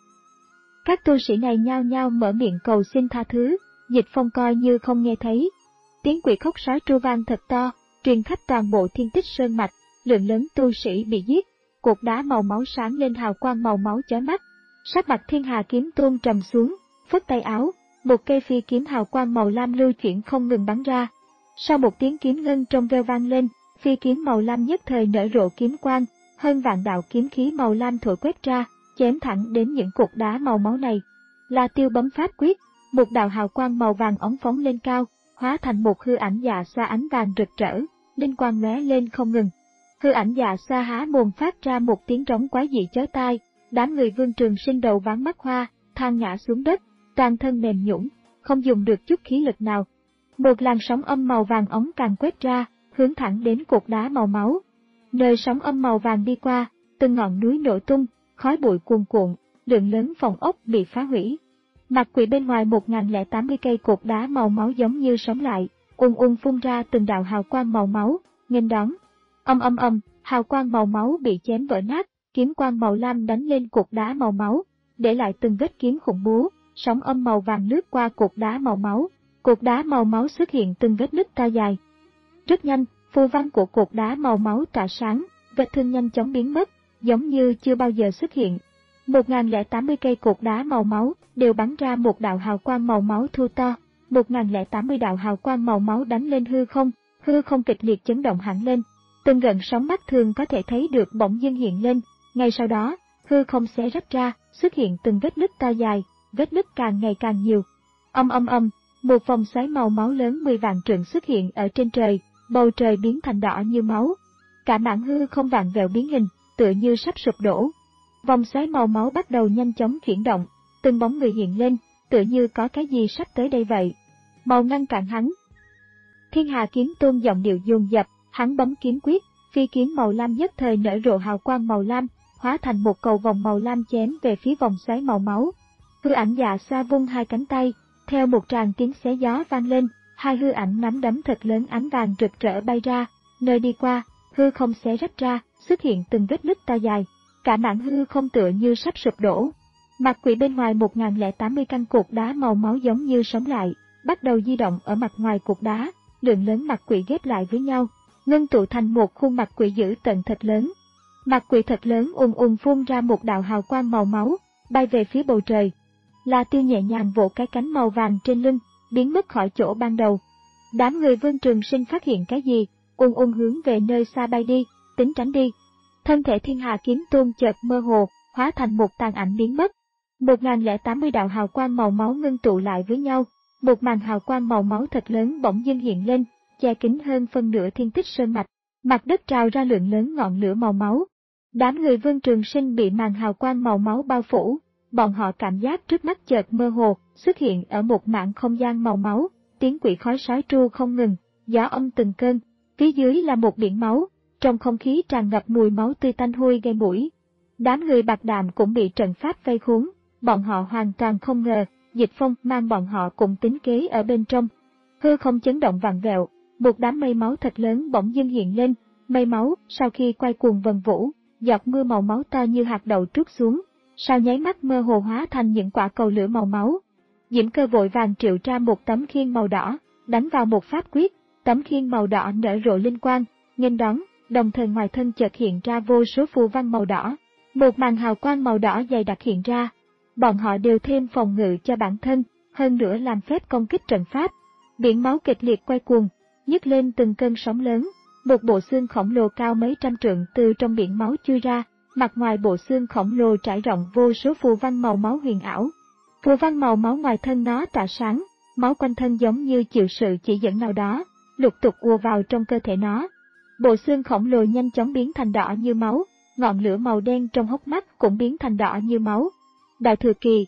Các tu sĩ này nhao nhao mở miệng cầu xin tha thứ, Dịch Phong coi như không nghe thấy. Tiếng quỷ khóc sói tru vang thật to, truyền khắp toàn bộ Thiên Tích Sơn mạch, lượng lớn tu sĩ bị giết, cột đá màu máu sáng lên hào quang màu máu chói mắt. Sắc mặt Thiên Hà Kiếm Tôn trầm xuống, phất tay áo, một cây phi kiếm hào quang màu lam lưu chuyển không ngừng bắn ra. Sau một tiếng kiếm ngân trong veo vang lên, phi kiếm màu lam nhất thời nở rộ kiếm quang, hơn vạn đạo kiếm khí màu lam thổi quét ra, chém thẳng đến những cột đá màu máu này. La Tiêu bấm pháp quyết, một đạo hào quang màu vàng óng phóng lên cao, hóa thành một hư ảnh dạ xoa ánh vàng rực rỡ, linh quang lóe lên không ngừng. Hư ảnh dạ xoa há mồm phát ra một tiếng trống quái dị chói tai, đám người Vương Trường Sinh đầu ván mắt hoa, than ngã xuống đất, toàn thân mềm nhũn, không dùng được chút khí lực nào. Một làn sóng âm màu vàng óng càng quét ra, hướng thẳng đến cột đá màu máu. Nơi sóng âm màu vàng đi qua, từng ngọn núi nổ tung, khói bụi cuồn cuộn, lượng lớn phòng ốc bị phá hủy. Mặt quỷ bên ngoài một nghìn lẻ tám mươi cây cột đá màu máu giống như sống lại, ùn ùn phun ra từng đạo hào quang màu máu, nghênh đón. Âm âm âm, hào quang màu máu bị chém vỡ nát, kiếm quang màu lam đánh lên cột đá màu máu, để lại từng vết kiếm khủng bố. Sóng âm màu vàng lướt qua cột đá màu máu, cột đá màu máu xuất hiện từng vết nứt to dài. Rất nhanh, phù văn của cột đá màu máu tỏa sáng, vết thương nhanh chóng biến mất, giống như chưa bao giờ xuất hiện. một nghìn lẻ tám mươi cây cột đá màu máu đều bắn ra một đạo hào quang màu máu thu to, một nghìn lẻ tám mươi đạo hào quang màu máu đánh lên hư không, hư không kịch liệt chấn động hẳn lên. Từng gợn sóng mắt thường có thể thấy được bỗng dưng hiện lên, ngay sau đó, hư không xé rách ra, xuất hiện từng vết nứt to dài, vết nứt càng ngày càng nhiều. Âm âm âm, một vòng xoáy màu máu lớn mười vạn trượng xuất hiện ở trên trời, bầu trời biến thành đỏ như máu. Cả mảng hư không vạn vẹo biến hình, tựa như sắp sụp đổ. Vòng xoáy màu máu bắt đầu nhanh chóng chuyển động, từng bóng người hiện lên, tựa như có cái gì sắp tới đây vậy. Mau ngăn cản hắn. Thiên Hà Kiếm Tôn giọng điệu dồn dập, hắn bấm kiếm quyết, phi kiếm màu lam nhất thời nở rộ hào quang màu lam, hóa thành một cầu vòng màu lam chém về phía vòng xoáy màu máu. Hư ảnh dạ xoa vung hai cánh tay, theo một tràng tiếng xé gió vang lên, hai hư ảnh nắm đấm thật lớn ánh vàng rực rỡ bay ra, nơi đi qua, hư không xé rách ra, xuất hiện từng vết nứt to dài, cả mảng hư không tựa như sắp sụp đổ. Mặt quỷ bên ngoài một nghìn lẻ tám mươi căn cột đá màu máu giống như sống lại, bắt đầu di động ở mặt ngoài cột đá, lượng lớn mặt quỷ ghép lại với nhau, ngưng tụ thành một khuôn mặt quỷ dữ tợn thật lớn. Mặt quỷ thật lớn ùn ùn phun ra một đạo hào quang màu máu, bay về phía bầu trời. La Tiêu nhẹ nhàng vỗ cái cánh màu vàng trên lưng, biến mất khỏi chỗ ban đầu. Đám người Vương Trường Sinh phát hiện cái gì, ùn ùn hướng về nơi xa bay đi, tính tránh đi. Thân thể Thiên Hà Kiếm Tôn chợt mơ hồ, hóa thành một tàn ảnh biến mất. một nghìn lẻ tám mươi đạo hào quang màu máu ngưng tụ lại với nhau, một màn hào quang màu máu thật lớn bỗng dưng hiện lên, che kín hơn phân nửa Thiên Tích Sơn mạch. Mặt đất trào ra lượng lớn ngọn lửa màu máu. Đám người Vương Trường Sinh bị màn hào quang màu máu bao phủ, bọn họ cảm giác trước mắt chợt mơ hồ, xuất hiện ở một mảng không gian màu máu, tiếng quỷ khói sói tru không ngừng, gió âm từng cơn, phía dưới là một biển máu, trong không khí tràn ngập mùi máu tươi tanh hôi gây mũi. Đám người Bạc Đàm cũng bị trận pháp vây khốn, bọn họ hoàn toàn không ngờ, Dịch Phong mang bọn họ cùng tính kế ở bên trong. Hư không chấn động vặn vẹo, một đám mây máu thật lớn bỗng dưng hiện lên, mây máu sau khi quay cuồng vần vũ, giọt mưa màu máu to như hạt đậu trút xuống, sau nháy mắt mơ hồ hóa thành những quả cầu lửa màu máu. Diễm Cơ vội vàng triệu ra một tấm khiên màu đỏ, đánh vào một pháp quyết, tấm khiên màu đỏ nở rộ linh quang, nghênh đón, đồng thời ngoài thân chợt hiện ra vô số phù văn màu đỏ, một màn hào quang màu đỏ dày đặc hiện ra. Bọn họ đều thêm phòng ngự cho bản thân, hơn nữa làm phép công kích trận pháp. Biển máu kịch liệt quay cuồng, nhấc lên từng cơn sóng lớn, một bộ xương khổng lồ cao mấy trăm trượng từ trong biển máu chui ra, mặt ngoài bộ xương khổng lồ trải rộng vô số phù văn màu máu huyền ảo. Phù văn màu máu ngoài thân nó tỏa sáng, máu quanh thân giống như chịu sự chỉ dẫn nào đó, lục tục ùa vào trong cơ thể nó. Bộ xương khổng lồ nhanh chóng biến thành đỏ như máu, ngọn lửa màu đen trong hốc mắt cũng biến thành đỏ như máu. Đại Thừa Kỳ.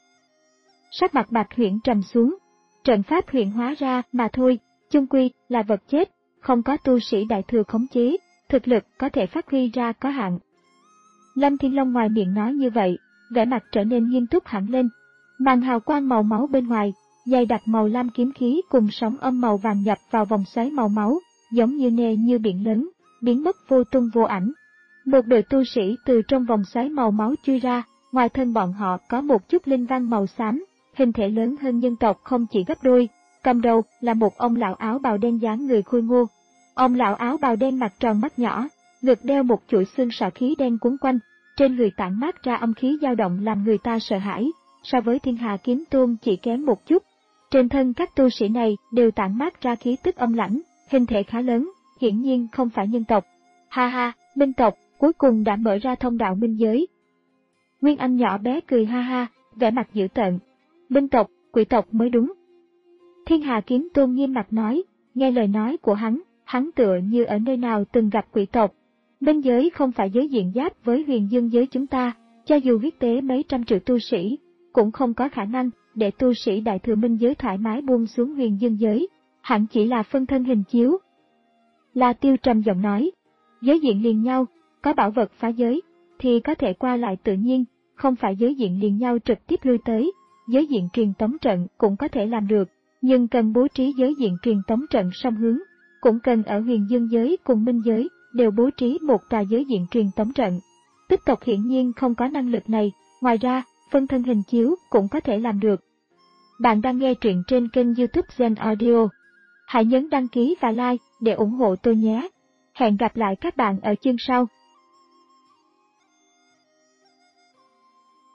Sắc mặt Bạch Huyễn trầm xuống, trận pháp huyện hóa ra mà thôi, chung quy là vật chết, không có tu sĩ đại thừa khống chế, thực lực có thể phát huy ra có hạn. Lâm Thiên Long ngoài miệng nói như vậy, vẻ mặt trở nên nghiêm túc hẳn lên. Màn hào quang màu máu bên ngoài, dày đặc màu lam kiếm khí cùng sóng âm màu vàng nhập vào vòng xoáy màu máu, giống như nê như biển lớn, biến mất vô tung vô ảnh. Một đội tu sĩ từ trong vòng xoáy màu máu chui ra, ngoài thân bọn họ có một chút linh văn màu xám, hình thể lớn hơn nhân tộc không chỉ gấp đôi, cầm đầu là một ông lão áo bào đen dáng người khôi ngô. Ông lão áo bào đen mặt tròn mắt nhỏ, ngực đeo một chuỗi xương sọ khí đen quấn quanh, trên người tản mát ra âm khí dao động làm người ta sợ hãi, so với Thiên Hà Kiếm Tôn chỉ kém một chút. Trên thân các tu sĩ này đều tản mát ra khí tức âm lãnh, hình thể khá lớn, hiển nhiên không phải nhân tộc. Ha ha, minh tộc, cuối cùng đã mở ra thông đạo minh giới. Nguyên Anh nhỏ bé cười ha ha, vẻ mặt dữ tợn. Minh tộc, quỷ tộc mới đúng. Thiên Hà Kiếm Tôn nghiêm mặt nói, nghe lời nói của hắn, hắn tựa như ở nơi nào từng gặp quỷ tộc. Minh giới không phải giới diện giáp với huyền dương giới chúng ta, cho dù huyết tế mấy trăm triệu tu sĩ, cũng không có khả năng để tu sĩ đại thừa minh giới thoải mái buông xuống huyền dương giới, hẳn chỉ là phân thân hình chiếu. La Tiêu trầm giọng nói, giới diện liền nhau, có bảo vật phá giới, thì có thể qua lại tự nhiên, không phải giới diện liền nhau trực tiếp lui tới, giới diện truyền tống trận cũng có thể làm được, nhưng cần bố trí giới diện truyền tống trận song hướng, cũng cần ở huyền dương giới cùng minh giới đều bố trí một tòa giới diện truyền tống trận. Tích tộc hiển nhiên không có năng lực này, ngoài ra, phân thân hình chiếu cũng có thể làm được. Bạn đang nghe truyện trên kênh YouTube Zen Audio. Hãy nhấn đăng ký và like để ủng hộ tôi nhé. Hẹn gặp lại các bạn ở chương sau.